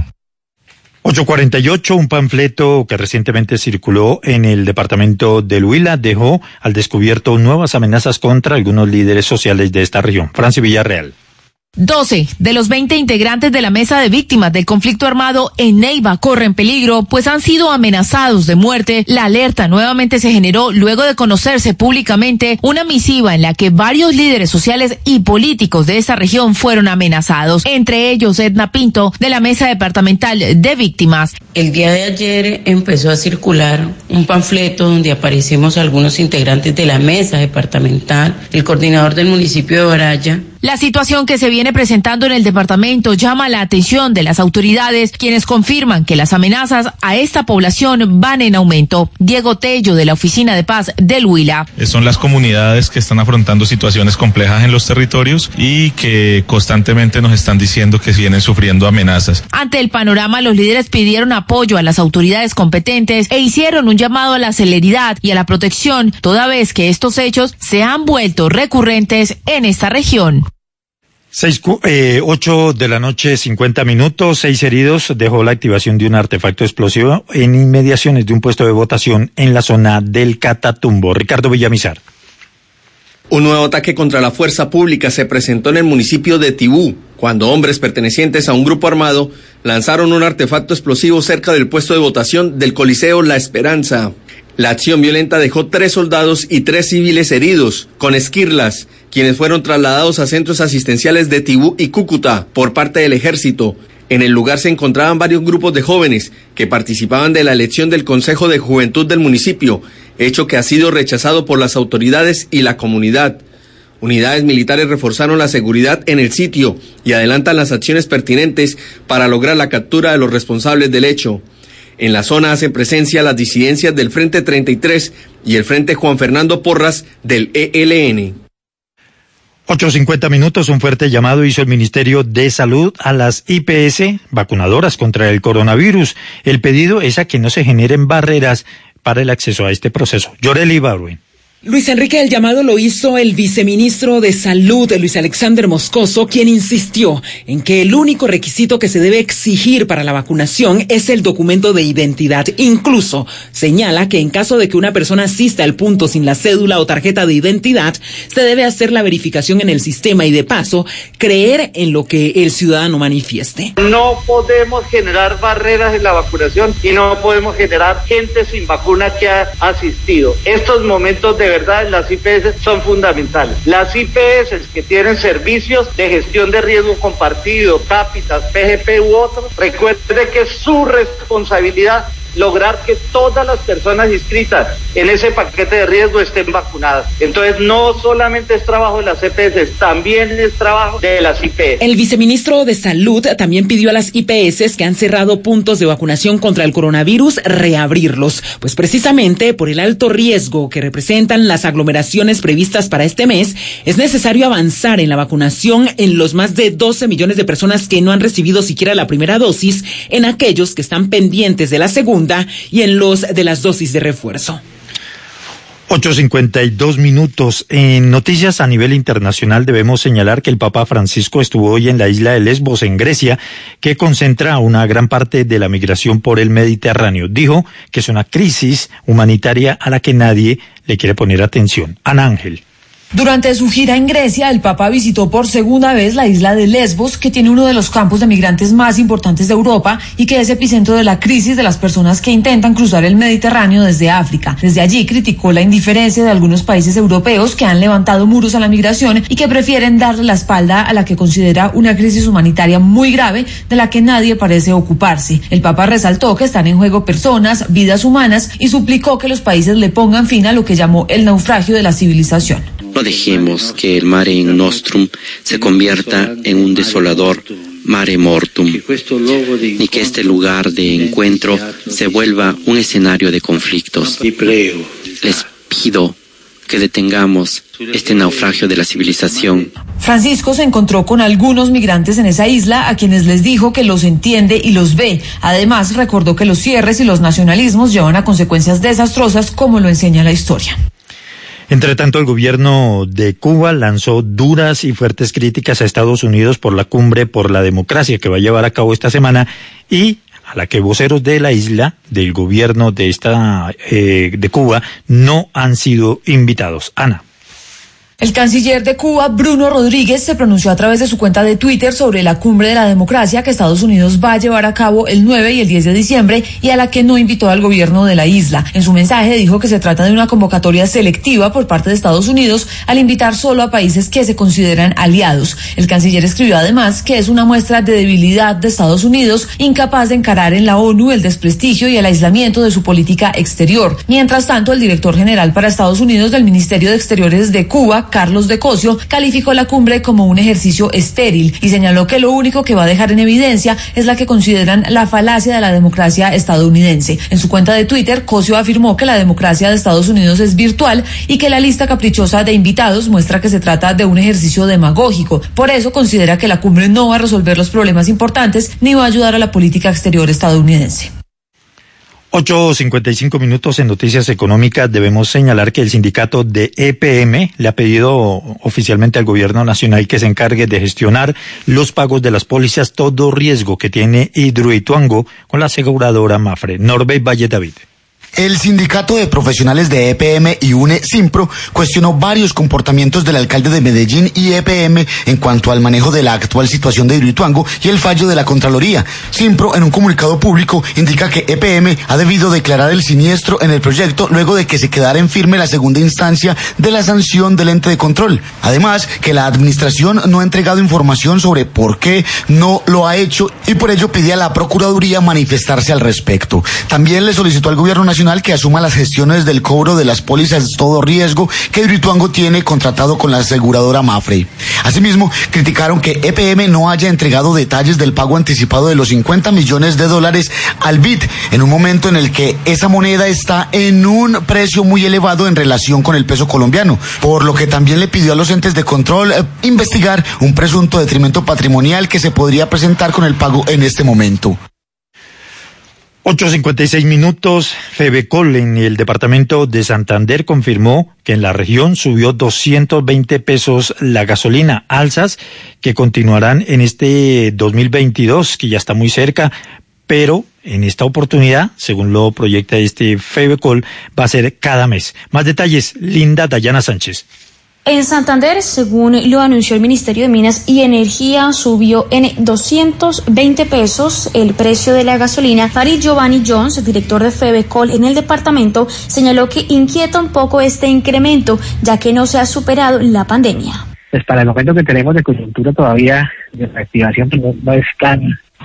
ocho cuarenta y ocho, un panfleto que recientemente circuló en el departamento del Huila dejó al descubierto nuevas amenazas contra algunos líderes sociales de esta región. Francia Villarreal. doce de los veinte integrantes de la mesa de víctimas del conflicto armado en Neiva corren peligro, pues han sido amenazados de muerte. La alerta nuevamente se generó luego de conocerse públicamente una misiva en la que varios líderes sociales y políticos de esta región fueron amenazados, entre ellos Edna Pinto, de la mesa departamental de víctimas. El día de ayer empezó a circular un panfleto donde aparecemos algunos integrantes de la mesa departamental, el coordinador del municipio de Baraya. La situación que se viene presentando en el departamento llama la atención de las autoridades, quienes confirman que las amenazas a esta población van en aumento. Diego Tello, de la Oficina de Paz del Huila. Son las comunidades que están afrontando situaciones complejas en los territorios y que constantemente nos están diciendo que vienen sufriendo amenazas. Ante el panorama, los líderes pidieron apoyo a las autoridades competentes e hicieron un llamado a la celeridad y a la protección, toda vez que estos hechos se han vuelto recurrentes en esta región. Seis, eh, ocho de la noche, cincuenta minutos, seis heridos dejó la activación de un artefacto explosivo en inmediaciones de un puesto de votación en la zona del Catatumbo. Ricardo Villamizar. Un nuevo ataque contra la fuerza pública se presentó en el municipio de Tibú, cuando hombres pertenecientes a un grupo armado lanzaron un artefacto explosivo cerca del puesto de votación del Coliseo La Esperanza. La acción violenta dejó tres soldados y tres civiles heridos, con esquirlas, quienes fueron trasladados a centros asistenciales de Tibú y Cúcuta por parte del ejército. En el lugar se encontraban varios grupos de jóvenes que participaban de la elección del Consejo de Juventud del municipio, hecho que ha sido rechazado por las autoridades y la comunidad. Unidades militares reforzaron la seguridad en el sitio y adelantan las acciones pertinentes para lograr la captura de los responsables del hecho. En la zona hacen presencia las disidencias del Frente treinta y tres y el Frente Juan Fernando Porras del E L N. ocho cincuenta minutos, un fuerte llamado hizo el Ministerio de Salud a las I P S vacunadoras contra el coronavirus. El pedido es a que no se generen barreras para el acceso a este proceso. Yoreli Barwin. Luis Enrique, el llamado lo hizo el viceministro de Salud, Luis Alexander Moscoso, quien insistió en que el único requisito que se debe exigir para la vacunación es el documento de identidad. Incluso señala que en caso de que una persona asista al punto sin la cédula o tarjeta de identidad, se debe hacer la verificación en el sistema y de paso creer en lo que el ciudadano manifieste. No podemos generar barreras en la vacunación y no podemos generar gente sin vacuna que ha asistido. Estos momentos de verdad las I P S son fundamentales. Las I P S que tienen servicios de gestión de riesgo compartido, cápitas, P G P u otros, recuerde que es su responsabilidad lograr que todas las personas inscritas en ese paquete de riesgo estén vacunadas. Entonces, no solamente es trabajo de las E P S, también es trabajo de las I P S. El viceministro de Salud también pidió a las I P S que han cerrado puntos de vacunación contra el coronavirus reabrirlos, pues precisamente por el alto riesgo que representan las aglomeraciones previstas para este mes, es necesario avanzar en la vacunación en los más de doce millones de personas que no han recibido siquiera la primera dosis, en aquellos que están pendientes de la segunda y en los de las dosis de refuerzo. ocho cincuenta y dos minutos. En noticias a nivel internacional debemos señalar que el Papa Francisco estuvo hoy en la isla de Lesbos, en Grecia, que concentra una gran parte de la migración por el Mediterráneo. Dijo que es una crisis humanitaria a la que nadie le quiere poner atención. Ana Ángel. Durante su gira en Grecia, el Papa visitó por segunda vez la isla de Lesbos, que tiene uno de los campos de migrantes más importantes de Europa y que es epicentro de la crisis de las personas que intentan cruzar el Mediterráneo desde África. Desde allí criticó la indiferencia de algunos países europeos que han levantado muros a la migración y que prefieren darle la espalda a la que considera una crisis humanitaria muy grave de la que nadie parece ocuparse. El Papa resaltó que están en juego personas, vidas humanas y suplicó que los países le pongan fin a lo que llamó el naufragio de la civilización. No dejemos que el Mare Nostrum se convierta en un desolador Mare Mortum, ni que este lugar de encuentro se vuelva un escenario de conflictos. Les pido que detengamos este naufragio de la civilización. Francisco se encontró con algunos migrantes en esa isla a quienes les dijo que los entiende y los ve. Además, recordó que los cierres y los nacionalismos llevan a consecuencias desastrosas, como lo enseña la historia. Entre tanto, el gobierno de Cuba lanzó duras y fuertes críticas a Estados Unidos por la cumbre por la democracia que va a llevar a cabo esta semana y a la que voceros de la isla, del gobierno de esta eh, de Cuba, no han sido invitados. Ana. El canciller de Cuba, Bruno Rodríguez, se pronunció a través de su cuenta de Twitter sobre la cumbre de la democracia que Estados Unidos va a llevar a cabo el nueve y el diez de diciembre y a la que no invitó al gobierno de la isla. En su mensaje dijo que se trata de una convocatoria selectiva por parte de Estados Unidos al invitar solo a países que se consideran aliados. El canciller escribió además que es una muestra de debilidad de Estados Unidos, incapaz de encarar en la ONU el desprestigio y el aislamiento de su política exterior. Mientras tanto, el director general para Estados Unidos del Ministerio de Exteriores de Cuba, Carlos de Cosio, calificó la cumbre como un ejercicio estéril y señaló que lo único que va a dejar en evidencia es la que consideran la falacia de la democracia estadounidense. En su cuenta de Twitter, Cosio afirmó que la democracia de Estados Unidos es virtual y que la lista caprichosa de invitados muestra que se trata de un ejercicio demagógico. Por eso considera que la cumbre no va a resolver los problemas importantes ni va a ayudar a la política exterior estadounidense. ocho cincuenta y cinco minutos en Noticias Económicas. Debemos señalar que el sindicato de E P M le ha pedido oficialmente al gobierno nacional que se encargue de gestionar los pagos de las pólizas todo riesgo que tiene Hidroituango con la aseguradora Mafre. Norbert Valle David. El sindicato de profesionales de E P M y UNE Simpro cuestionó varios comportamientos del alcalde de Medellín y E P M en cuanto al manejo de la actual situación de Hidroituango y el fallo de la Contraloría. Simpro, en un comunicado público, indica que E P M ha debido declarar el siniestro en el proyecto luego de que se quedara en firme la segunda instancia de la sanción del ente de control. Además, que la administración no ha entregado información sobre por qué no lo ha hecho y por ello pide a la Procuraduría manifestarse al respecto. También le solicitó al gobierno nacional Internacional que asuma las gestiones del cobro de las pólizas todo riesgo que Hidroituango tiene contratado con la aseguradora Mapfre. Asimismo, criticaron que E P M no haya entregado detalles del pago anticipado de los cincuenta millones de dólares al B I D en un momento en el que esa moneda está en un precio muy elevado en relación con el peso colombiano, por lo que también le pidió a los entes de control eh, investigar un presunto detrimento patrimonial que se podría presentar con el pago en este momento. ocho cincuenta y seis minutos. Febecol en el departamento de Santander confirmó que en la región subió doscientos veinte pesos la gasolina, alzas que continuarán en este dos mil veintidós, que ya está muy cerca, pero en esta oportunidad, según lo proyecta este Febecol, va a ser cada mes. Más detalles, Linda Dayana Sánchez. En Santander, según lo anunció el Ministerio de Minas y Energía, subió en doscientos veinte pesos el precio de la gasolina. Farid Giovanni Jones, director de Febecol en el departamento, señaló que inquieta un poco este incremento, ya que no se ha superado la pandemia. Pues para el momento que tenemos de coyuntura todavía de reactivación no, no es tan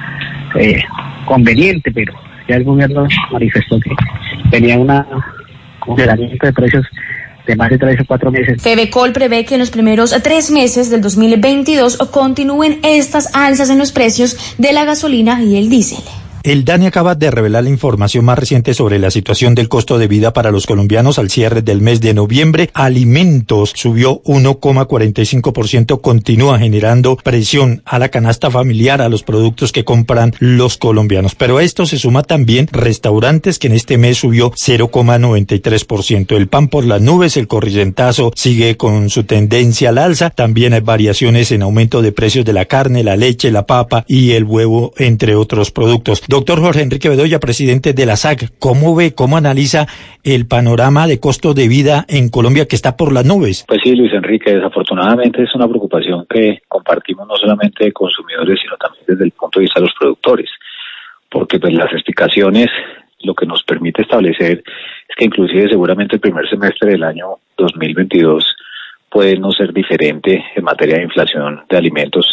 eh, conveniente, pero ya el gobierno manifestó que tenía una congelamiento de precios de más de tres o cuatro meses. Febecol prevé que en los primeros tres meses del dos mil veintidós continúen estas alzas en los precios de la gasolina y el diésel. El DANI acaba de revelar la información más reciente sobre la situación del costo de vida para los colombianos al cierre del mes de noviembre. Alimentos subió uno coma cuarenta y cinco por ciento, continúa generando presión a la canasta familiar, a los productos que compran los colombianos. Pero a esto se suma también restaurantes, que en este mes subió cero coma noventa y tres por ciento. El pan por las nubes, el corrientazo sigue con su tendencia al alza. También hay variaciones en aumento de precios de la carne, la leche, la papa y el huevo, entre otros productos. Doctor Jorge Enrique Bedoya, presidente de la S A C, ¿cómo ve, cómo analiza el panorama de costo de vida en Colombia que está por las nubes? Pues sí, Luis Enrique, desafortunadamente es una preocupación que compartimos no solamente de consumidores, sino también desde el punto de vista de los productores, porque pues las explicaciones lo que nos permite establecer es que inclusive seguramente el primer semestre del año dos mil veintidós puede no ser diferente en materia de inflación de alimentos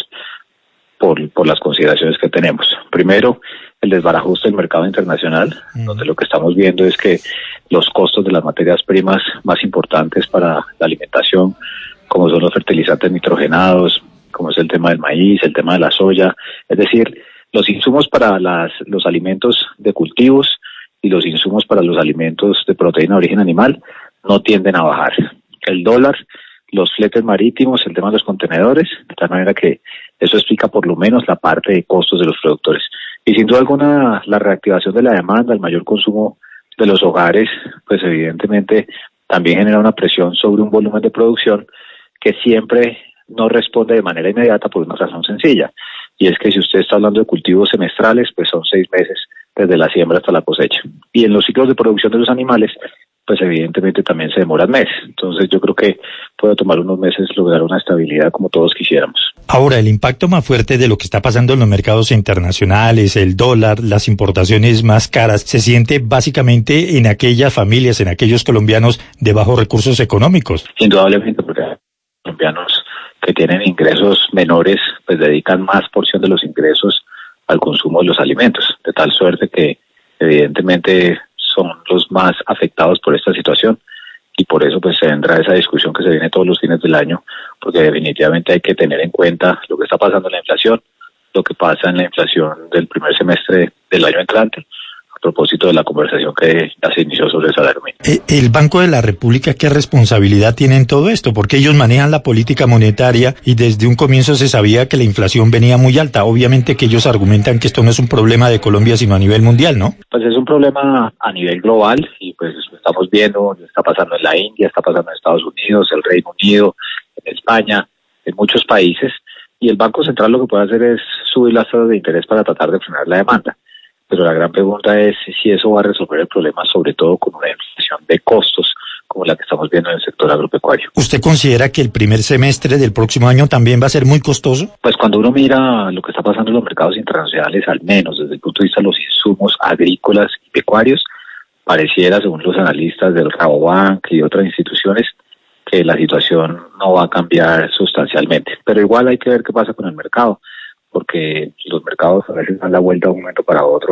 por, por las consideraciones que tenemos. Primero, el desbarajuste del mercado internacional, mm. donde lo que estamos viendo es que los costos de las materias primas más importantes para la alimentación, como son los fertilizantes nitrogenados, como es el tema del maíz, el tema de la soya, es decir, los insumos para las, los alimentos de cultivos y los insumos para los alimentos de proteína de origen animal no tienden a bajar. El dólar, los fletes marítimos, el tema de los contenedores, de tal manera que eso explica por lo menos la parte de costos de los productores. Y sin duda alguna, la reactivación de la demanda, el mayor consumo de los hogares, pues evidentemente también genera una presión sobre un volumen de producción que siempre no responde de manera inmediata por una razón sencilla. Y es que si usted está hablando de cultivos semestrales, pues son seis meses desde la siembra hasta la cosecha. Y en los ciclos de producción de los animales, pues evidentemente también se demoran meses. Entonces yo creo que puede tomar unos meses lograr una estabilidad como todos quisiéramos. Ahora, el impacto más fuerte de lo que está pasando en los mercados internacionales, el dólar, las importaciones más caras, se siente básicamente en aquellas familias, en aquellos colombianos de bajos recursos económicos. Indudablemente, porque los colombianos que tienen ingresos menores, pues dedican más porción de los ingresos al consumo de los alimentos, de tal suerte que evidentemente son los más afectados por esta situación y por eso pues se vendrá esa discusión que se viene todos los fines del año, porque definitivamente hay que tener en cuenta lo que está pasando en la inflación, lo que pasa en la inflación del primer semestre del año entrante, a propósito de la conversación que ya se inició sobre el salario mínimo. ¿El Banco de la República qué responsabilidad tiene en todo esto? Porque ellos manejan la política monetaria y desde un comienzo se sabía que la inflación venía muy alta. Obviamente que ellos argumentan que esto no es un problema de Colombia, sino a nivel mundial, ¿no? Pues es un problema a nivel global y pues estamos viendo, está pasando en la India, está pasando en Estados Unidos, el Reino Unido, en España, en muchos países, y el Banco Central lo que puede hacer es subir las tasas de interés para tratar de frenar la demanda. Pero la gran pregunta es si eso va a resolver el problema, sobre todo con una inflación de costos como la que estamos viendo en el sector agropecuario. ¿Usted considera que el primer semestre del próximo año también va a ser muy costoso? Pues cuando uno mira lo que está pasando en los mercados internacionales, al menos desde el punto de vista de los insumos agrícolas y pecuarios, pareciera, según los analistas del Rabobank y otras instituciones, que la situación no va a cambiar sustancialmente. Pero igual hay que ver qué pasa con el mercado, porque los mercados a veces dan la vuelta de un momento para otro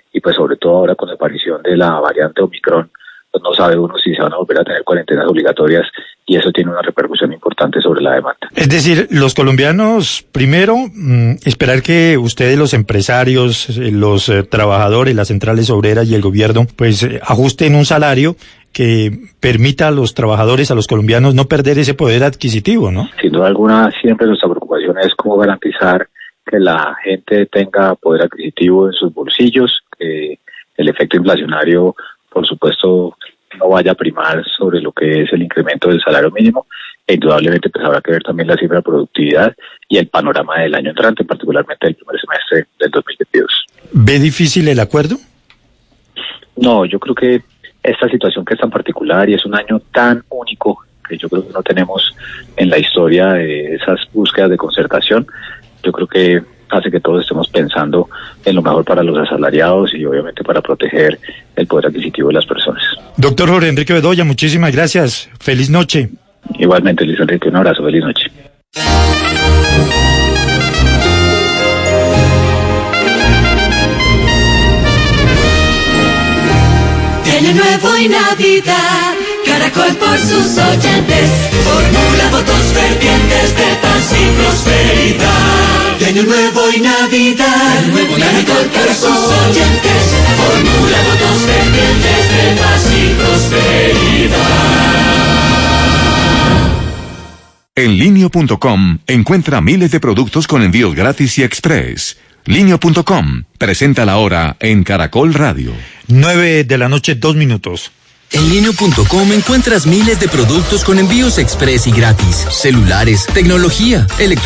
y pues sobre todo ahora con la aparición de la variante Omicron, pues no sabe uno si se van a volver a tener cuarentenas obligatorias y eso tiene una repercusión importante sobre la demanda. Es decir, los colombianos, primero, mmm, esperar que ustedes, los empresarios, los eh, trabajadores, las centrales obreras y el gobierno, pues eh, ajusten un salario que permita a los trabajadores, a los colombianos, no perder ese poder adquisitivo, ¿no? Sin duda alguna, siempre nuestra preocupación es cómo garantizar que la gente tenga poder adquisitivo en sus bolsillos, que el efecto inflacionario, por supuesto, no vaya a primar sobre lo que es el incremento del salario mínimo, e indudablemente pues habrá que ver también la cifra de productividad y el panorama del año entrante, particularmente el primer semestre del dos mil veintidós. ¿Ve difícil el acuerdo? No, yo creo que esta situación que es tan particular y es un año tan único que yo creo que no tenemos en la historia de esas búsquedas de concertación, yo creo que hace que todos estemos pensando en lo mejor para los asalariados y obviamente para proteger el poder adquisitivo de las personas. Doctor Jorge Enrique Bedoya, muchísimas gracias. Feliz noche. Igualmente, Luis Enrique, un abrazo. Feliz noche. Año Nuevo y Navidad, Caracol por sus oyentes, formula votos fervientes de paz y prosperidad. De Año Nuevo y Navidad, Año Nuevo y Caracol por sus oyentes, formula votos fervientes de paz y prosperidad. En linio punto com encuentra miles de productos con envíos gratis y express. linio punto com presenta la hora en Caracol Radio. Nueve de la noche, dos minutos. En linio punto com encuentras miles de productos con envíos express y gratis. Celulares, tecnología, electrónica.